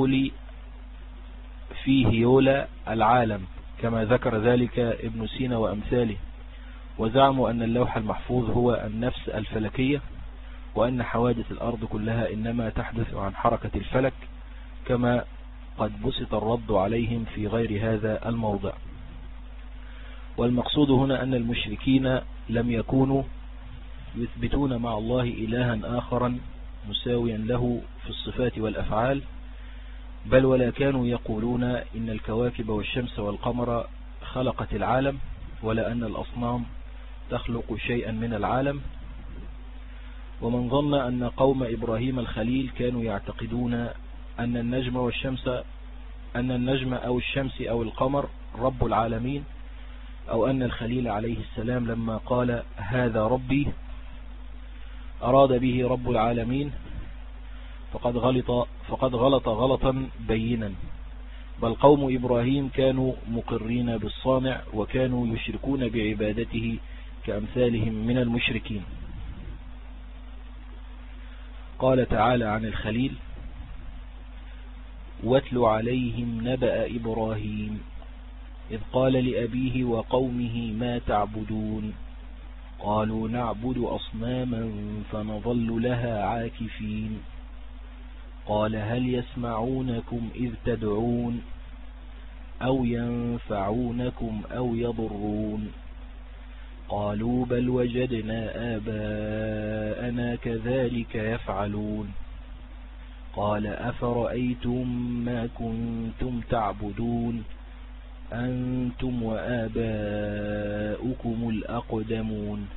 هيول العالم كما ذكر ذلك ابن سينا وأمثاله. وزعموا أن اللوح المحفوظ هو النفس الفلكية، وأن حوادث الأرض كلها إنما تحدث عن حركة الفلك، كما قد بسط الرد عليهم في غير هذا الموضع. والمقصود هنا أن المشركين لم يكونوا يثبتون مع الله إلها آخرا مساويا له في الصفات والأفعال، بل ولا كانوا يقولون إن الكواكب والشمس والقمر خلقت العالم، ولا أن الأصنام تخلق شيئا من العالم. ومن ظن أن قوم إبراهيم الخليل كانوا يعتقدون أن النجم أو الشمس أو القمر رب العالمين، أو أن الخليل عليه السلام لما قال هذا ربي أراد به رب العالمين فقد غلط غلطا بينا. بل قوم إبراهيم كانوا مقرين بالصانع وكانوا يشركون بعبادته كأمثالهم من المشركين. قال تعالى عن الخليل واتل عليهم نبأ إبراهيم إذ قال لأبيه وقومه ما تعبدون قالوا نعبد أصناما فنظل لها عاكفين قال هل يسمعونكم إذ تدعون أو ينفعونكم أو يضرون قالوا بل وجدنا آباءنا كذلك يفعلون قال أفرأيتم ما كنتم تعبدون أنتم وآباؤكم الأقدمون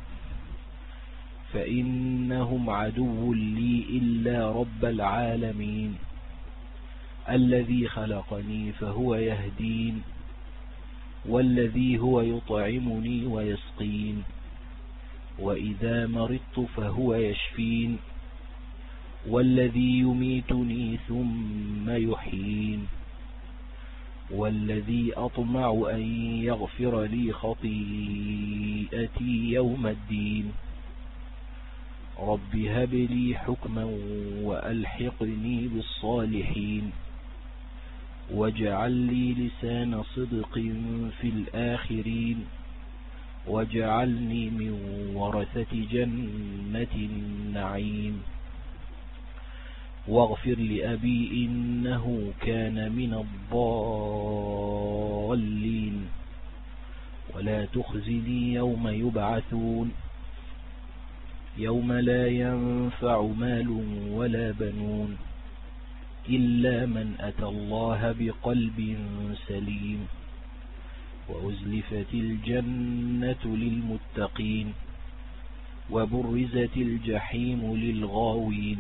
فإنهم عدو لي إلا رب العالمين الذي خلقني فهو يهدين والذي هو يطعمني ويسقين وإذا مرضت فهو يشفين والذي يميتني ثم يحيين والذي أطمع أن يغفر لي خطيئتي يوم الدين رب هب لي حكما وألحقني بالصالحين واجعل لي لسان صدق في الآخرين واجعلني من ورثة جنة النعيم واغفر لأبي إنه كان من الضالين ولا تخزني يوم يبعثون يوم لا ينفع مال ولا بنون إلا من أتى الله بقلب سليم وأزلفت الجنة للمتقين وبرزت الجحيم للغاوين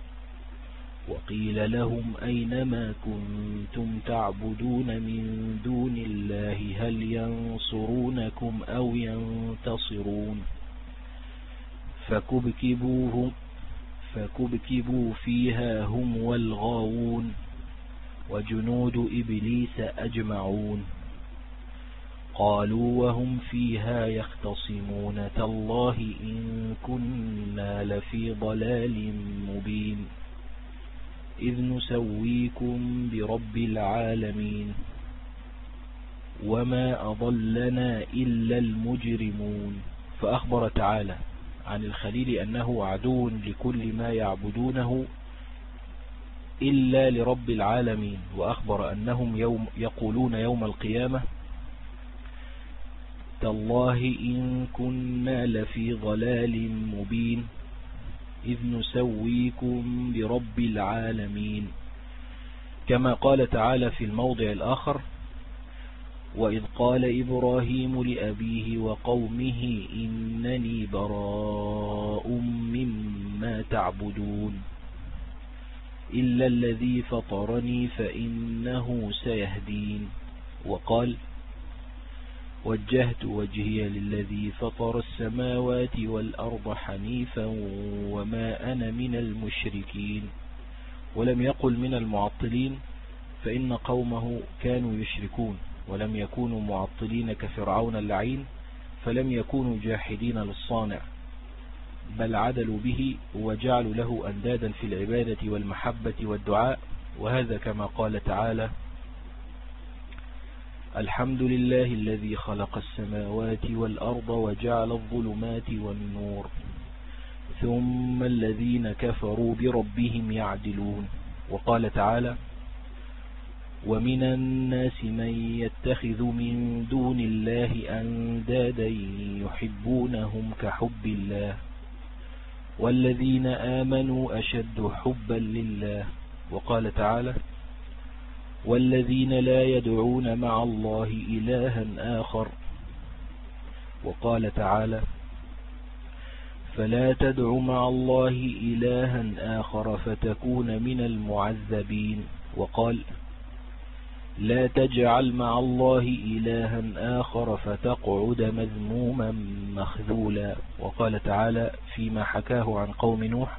وقيل لهم أينما كنتم تعبدون من دون الله هل ينصرونكم أو ينتصرون فكبكبوا فيها هم والغاوون وجنود إبليس أجمعون قالوا وهم فيها يختصمون تالله إن كنا لفي ضلال مبين إذ نسويكم برب العالمين وما أضلنا إلا المجرمون. فأخبر تعالى عن الخليل أنه عدو لكل ما يعبدونه إلا لرب العالمين، وأخبر أنهم يقولون يوم القيامة تالله إن كنا لفي ضلال مبين إذ نسويكم برب العالمين، كما قال تعالى في الموضع الآخر وإذ قال إبراهيم لأبيه وقومه إنني براء مما تعبدون إلا الذي فطرني فإنه سيهدين. وقال وجهت وجهي للذي فطر السماوات والأرض حنيفا وما أنا من المشركين. ولم يقل من المعطلين فإن قومه كانوا يشركون ولم يكونوا معطلين كفرعون اللعين، فلم يكونوا جاحدين للصانع بل عدلوا به وجعلوا له أندادا في العبادة والمحبة والدعاء. وهذا كما قال تعالى الحمد لله الذي خلق السماوات والأرض وجعل الظلمات والنور ثم الذين كفروا بربهم يعدلون. وقال تعالى ومن الناس من يتخذ من دون الله أندادا يحبونهم كحب الله والذين آمنوا أشد حبا لله. وقال تعالى والذين لا يدعون مع الله إلها آخر. وقال تعالى فلا تدع مع الله إلها آخر فتكون من المعذبين. وقال لا تجعل مع الله إلها آخر فتقعد مذموما مخذولا. وقال تعالى فيما حكاه عن قوم نوح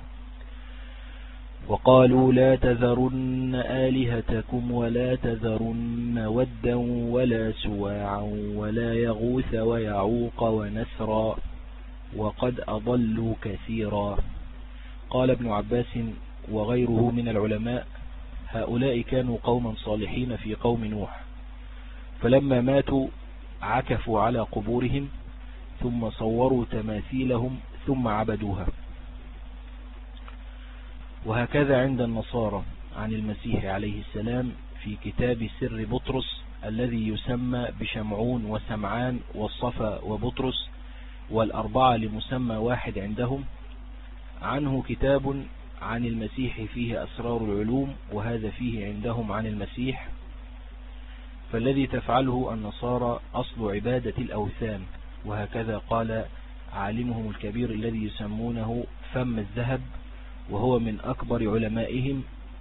وقالوا لا تذرن آلهتكم ولا تذرن ودا ولا سواعا ولا يغوث ويعوق ونسرا وقد أضلوا كثيرا. قال ابن عباس وغيره من العلماء هؤلاء كانوا قوما صالحين في قوم نوح، فلما ماتوا عكفوا على قبورهم ثم صوروا تماثيلهم ثم عبدوها. وهكذا عند النصارى عن المسيح عليه السلام في كتاب سر بطرس الذي يسمى بشمعون وسمعان والصفا وبطرس والأربعة لمسمى واحد عندهم. عنه كتاب عن المسيح فيه أسرار العلوم، وهذا فيه عندهم عن المسيح. فالذي تفعله النصارى أصل عبادة الأوثان. وهكذا قال عالمهم الكبير الذي يسمونه فم الذهب، وهو من أكبر علمائهم،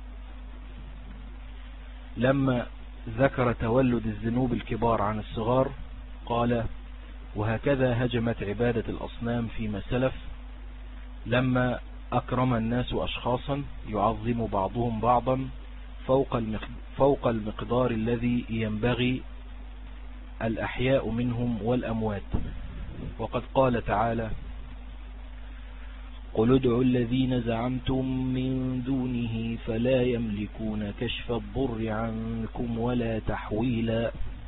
لما ذكر تولد الذنوب الكبار عن الصغار قال: وهكذا هجمت عبادة الأصنام فيما سلف، لما أكرم الناس أشخاصا يعظم بعضهم بعضا فوق المقدار الذي ينبغي الأحياء منهم والأموات. وقد قال تعالى: قل ادعوا الذين زعمتم من دونه فلا يملكون كشف الضر عنكم ولا تحويلا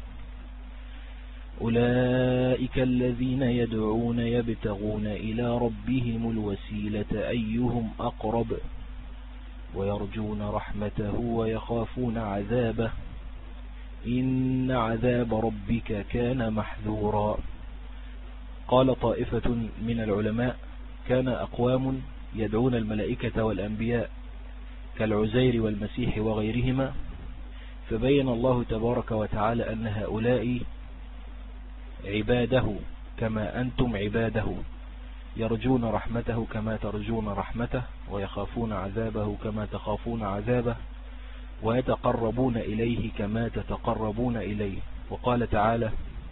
أولئك الذين يدعون يبتغون إلى ربهم الوسيلة أيهم أقرب ويرجون رحمته ويخافون عذابه إن عذاب ربك كان محذورا. قال طائفة من العلماء: كان أقوام يدعون الملائكة والأنبياء كالعزير والمسيح وغيرهما، فبين الله تبارك وتعالى أن هؤلاء عباده كما أنتم عباده، يرجون رحمته كما ترجون رحمته، ويخافون عذابه كما تخافون عذابه، ويتقربون إليه كما تتقربون إليه. وقال تعالى: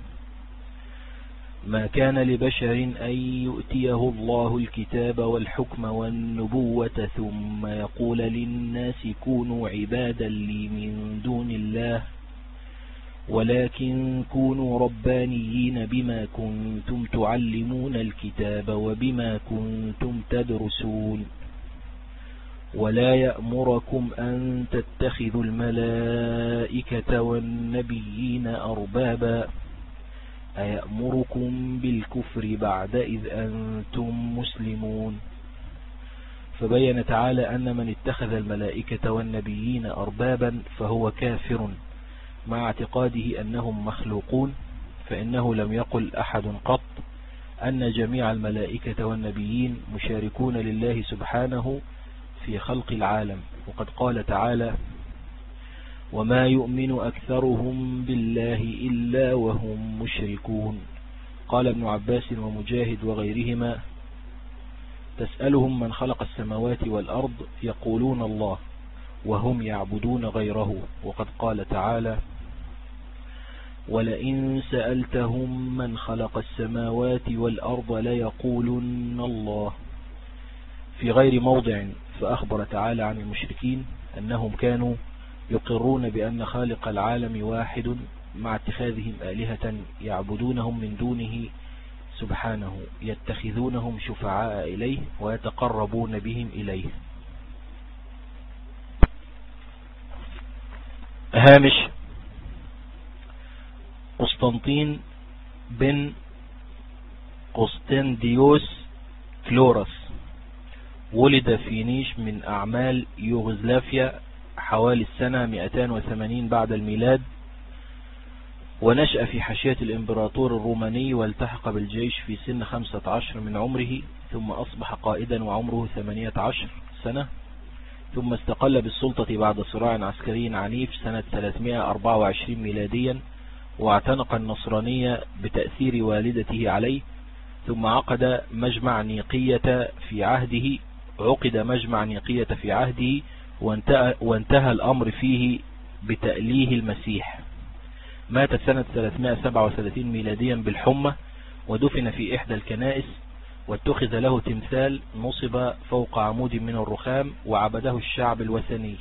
ما كان لبشر أن يؤتيه الله الكتاب والحكم والنبوة ثم يقول للناس كونوا عبادا لي من دون الله ولكن كونوا ربانيين بما كنتم تعلمون الكتاب وبما كنتم تدرسون ولا يأمركم أن تتخذوا الملائكة والنبيين أربابا أيأمركم بالكفر بعد إذ أنتم مسلمون. فبين تعالى أن من اتخذ الملائكة والنبيين أربابا فهو كافر مع اعتقاده أنهم مخلوقون، فإنه لم يقل أحد قط أن جميع الملائكة والنبيين مشاركون لله سبحانه في خلق العالم. وقد قال تعالى: وما يؤمن أكثرهم بالله إلا وهم مشركون. قال ابن عباس ومجاهد وغيرهما: تسألهم من خلق السماوات والأرض يقولون الله وهم يعبدون غيره. وقد قال تعالى: ولئن سألتهم من خلق السماوات والأرض ليقولن الله. في غير موضع فأخبر تعالى عن المشركين أنهم كانوا يقرون بأن خالق العالم واحد مع اتخاذهم آلهة يعبدونهم من دونه سبحانه، يتخذونهم شفعاء إليه ويتقربون بهم إليه. هامش: قسطنطين بن قسطنديوس كلورس ولد في نيش من أعمال يوغوسلافيا حوالي السنة 280 بعد الميلاد، ونشأ في حاشية الإمبراطور الروماني والتحق بالجيش في سن 15 من عمره، ثم أصبح قائدا وعمره 18 سنة، ثم استقل بالسلطة بعد صراع عسكري عنيف سنة 324 ميلاديا، واعتنق النصرانية بتأثير والدته عليه، ثم عقد مجمع نيقية في عهده وانتهى الأمر فيه بتأليه المسيح. مات سنة 337 ميلاديا بالحمى، ودفن في إحدى الكنائس، واتخذ له تمثال نصب فوق عمود من الرخام وعبده الشعب الوثني.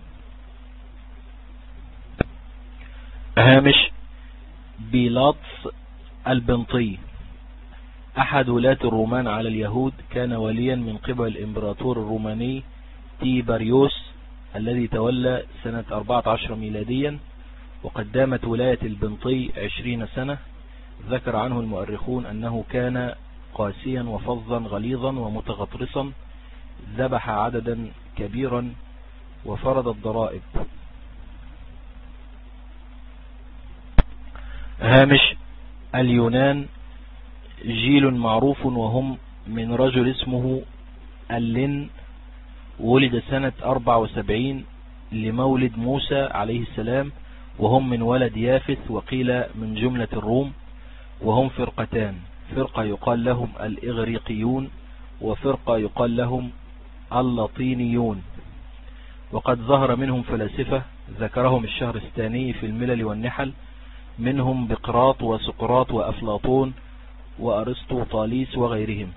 هامش: بيلاطس البنطي أحد ولاة الرومان على اليهود، كان وليا من قبل الإمبراطور الروماني تيبريوس الذي تولى سنة 14 ميلاديا، وقد دامت ولاية البنطي 20 سنة. ذكر عنه المؤرخون أنه كان قاسيا وفظا غليظا ومتغطرسا، ذبح عددا كبيرا وفرض الضرائب. هامش: اليونان جيل معروف، وهم من رجل اسمه اللين، ولد سنة 74 لمولد موسى عليه السلام، وهم من ولد يافث، وقيل من جملة الروم. وهم فرقتان: فرقة يقال لهم الإغريقيون، وفرقة يقال لهم اللطينيون. وقد ظهر منهم فلاسفة ذكرهم الشهرستاني في الملل والنحل، منهم بقراط وسقراط وأفلاطون وأرسطو طاليس وغيرهم.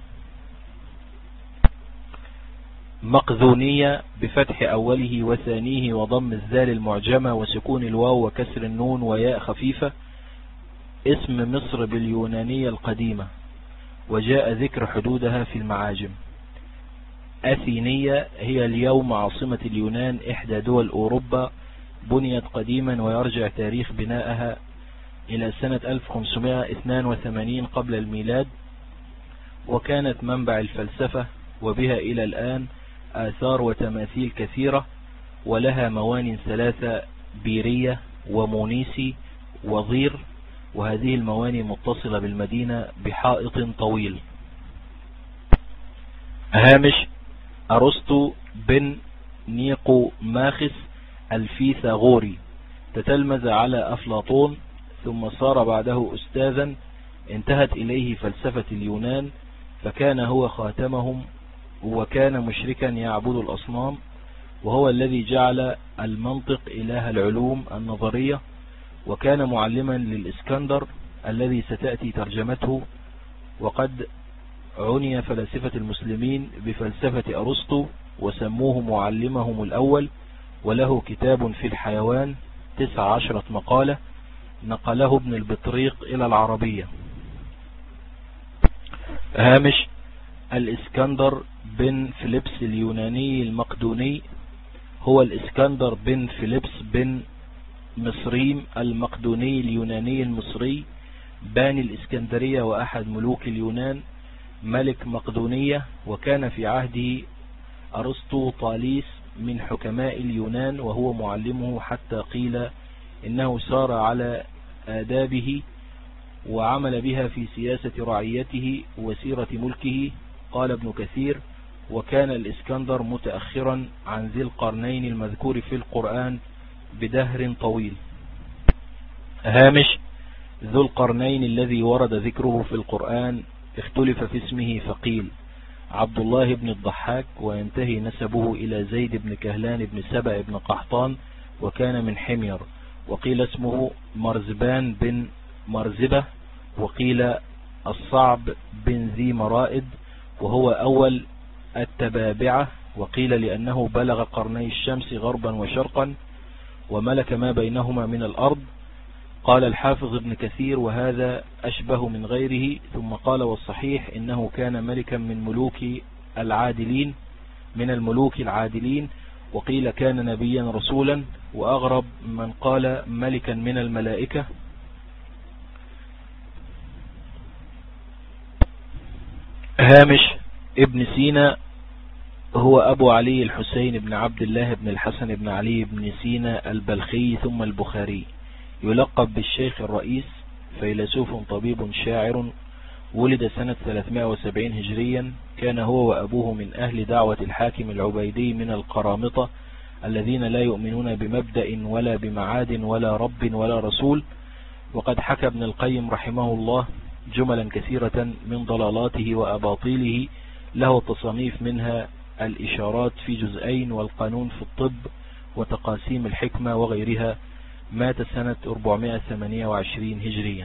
مقذونية بفتح أوله وثانيه وضم الذال المعجمة وسكون الواو وكسر النون وياء خفيفة، اسم مصر باليونانية القديمة، وجاء ذكر حدودها في المعاجم. أثينية هي اليوم عاصمة اليونان، إحدى دول أوروبا، بنيت قديما ويرجع تاريخ بنائها إلى سنة 1582 قبل الميلاد، وكانت منبع الفلسفة، وبها إلى الآن آثار وتماثيل كثيرة، ولها موان ثلاثة: بيرية ومونيسي وظير، وهذه المواني متصلة بالمدينة بحائط طويل. هامش: أرسطو بن نيقو ماخس الفيثاغوري تتلمذ على أفلاطون، ثم صار بعده أستاذا، انتهت إليه فلسفة اليونان، فكان هو خاتمهم، وكان مشركا يعبد الأصنام، وهو الذي جعل المنطق إله العلوم النظرية، وكان معلما للإسكندر الذي ستأتي ترجمته. وقد عني فلاسفة المسلمين بفلسفة أرسطو وسموه معلمهم الأول، وله كتاب في الحيوان 19 مقالة نقله ابن البطريق إلى العربية. هامش: الإسكندر بن فيلبس اليوناني المقدوني هو الإسكندر بن فيلبس بن مصريم المقدوني اليوناني المصري، باني الإسكندرية وأحد ملوك اليونان، ملك مقدونية، وكان في عهده أرسطو طاليس من حكماء اليونان، وهو معلمه، حتى قيل إنه سار على آدابه وعمل بها في سياسة رعيته وسيرة ملكه. قال ابن كثير: وكان الإسكندر متأخرا عن ذي القرنين المذكور في القرآن بدهر طويل. هامش: ذو القرنين الذي ورد ذكره في القرآن اختلف في اسمه، فقيل عبد الله بن الضحاك، وينتهي نسبه إلى زيد بن كهلان بن سبأ بن قحطان، وكان من حمير، وقيل اسمه مرزبان بن مرزبة، وقيل الصعب بن ذي مرائد، وهو أول التبابعة، وقيل لأنه بلغ قرني الشمس غربا وشرقا وملك ما بينهما من الأرض. قال الحافظ ابن كثير: وهذا أشبه من غيره. ثم قال: والصحيح إنه كان ملكا من الملوك العادلين، وقيل كان نبيا رسولا، وأغرب من قال ملكا من الملائكة. هامش: ابن سينا هو أبو علي الحسين بن عبد الله بن الحسن بن علي بن سينا البلخي ثم البخاري، يلقب بالشيخ الرئيس، فيلسوف طبيب شاعر، ولد سنة 370 هجريا. كان هو وأبوه من أهل دعوة الحاكم العبيدي من القرامطة الذين لا يؤمنون بمبدأ ولا بمعاد ولا رب ولا رسول. وقد حكى ابن القيم رحمه الله جملا كثيرة من ضلالاته وأباطيله، له تصانيف منها الإشارات في جزئين، والقانون في الطب، وتقاسيم الحكمة وغيرها. مات سنة 428 هجريا.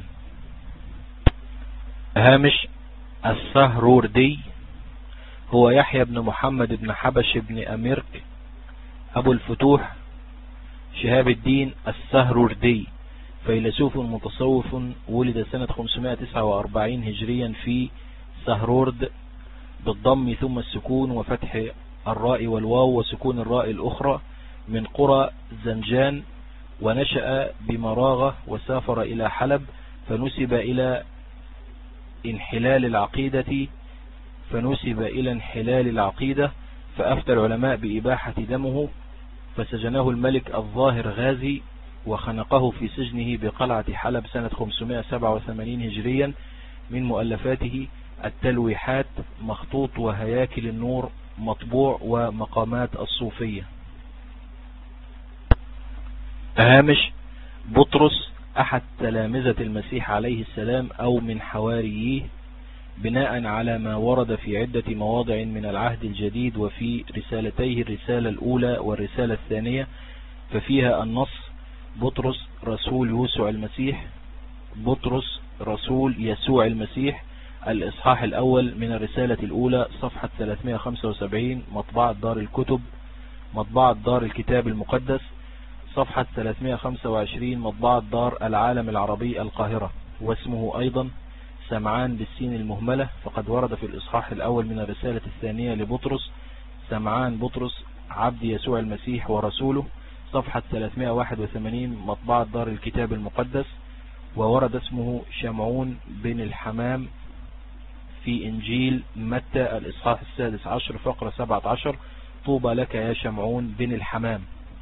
هامش: السهروردي هو يحيى بن محمد بن حبش بن أميرك أبو الفتوح شهاب الدين السهروردي، فيلسوف متصوف، ولد سنة 549 هجريا في سهرورد بالضم ثم السكون وفتح الراء والواو وسكون الراء الأخرى، من قرى زنجان، ونشأ بمراغة وسافر إلى حلب، فنسب إلى انحلال العقيدة، فأفتى العلماء بإباحة دمه، فسجنه الملك الظاهر غازي وخنقه في سجنه بقلعة حلب سنة 587 هجريا. من مؤلفاته التلويحات مخطوط وهياكل النور مطبوع ومقامات الصوفية. هامش: بطرس أحد تلامذة المسيح عليه السلام أو من حواريه، بناء على ما ورد في عدة مواضع من العهد الجديد وفي رسالتيه الرسالة الأولى والرسالة الثانية، ففيها النص: بطرس رسول يسوع المسيح، بطرس رسول يسوع المسيح. الإصحاح الأول من الرسالة الأولى صفحة 375 مطبعة دار الكتب، مطبعة دار الكتاب المقدس صفحة 325 مطبعة دار العالم العربي القاهرة. واسمه أيضا سمعان بالسين المهملة، فقد ورد في الإصحاح الأول من الرسالة الثانية لبطرس: سمعان بطرس عبد يسوع المسيح ورسوله، صفحة 381 مطبعة دار الكتاب المقدس. وورد اسمه شمعون بن الحمام في إنجيل متى الإصحاح 16 فقرة 17: طوبى لك يا شمعون بن الحمام.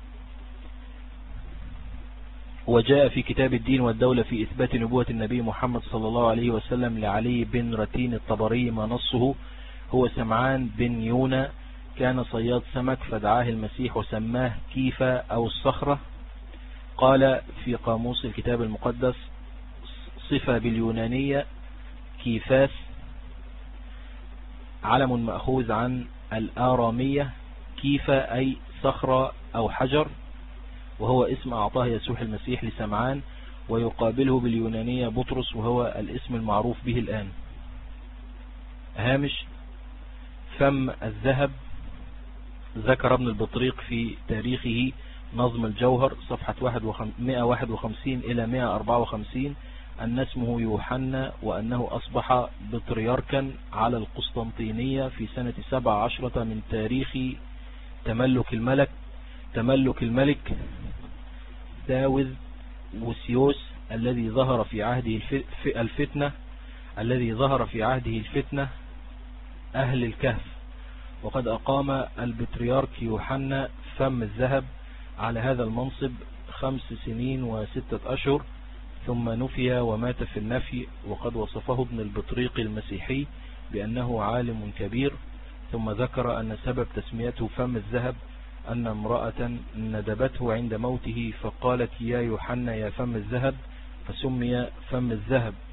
وجاء في كتاب الدين والدولة في إثبات نبوة النبي محمد صلى الله عليه وسلم لعلي بن رتين الطبري ما نصه: هو سمعان بن يونا، كان صياد سمك، فدعاه المسيح وسماه كيفا أو الصخرة. قال في قاموس الكتاب المقدس: صفة باليونانية كيفاس، علم مأخوذ عن الآرامية كيفا أي صخرة أو حجر، وهو اسم أعطاه يسوع المسيح لسمعان، ويقابله باليونانية بطرس، وهو الاسم المعروف به الآن. هامش: فم الذهب. ذكر ابن البطريق في تاريخه نظم الجوهر صفحة 151 إلى 154 أن اسمه يوحنا، وأنه أصبح بطريركا على القسطنطينية في سنة 17 من تاريخ تملك الملك داوذ وسيوس الذي ظهر في عهده الفتنة أهل الكهف. وقد أقام البطريرك يوحنا فم الذهب على هذا المنصب 5 سنين و6 أشهر، ثم نفي ومات في النفي. وقد وصفه ابن البطريق المسيحي بأنه عالم كبير. ثم ذكر أن سبب تسميته فم الذهب أن امرأة ندبته عند موته فقالت: يا يوحنا يا فم الذهب، فسمي فم الذهب.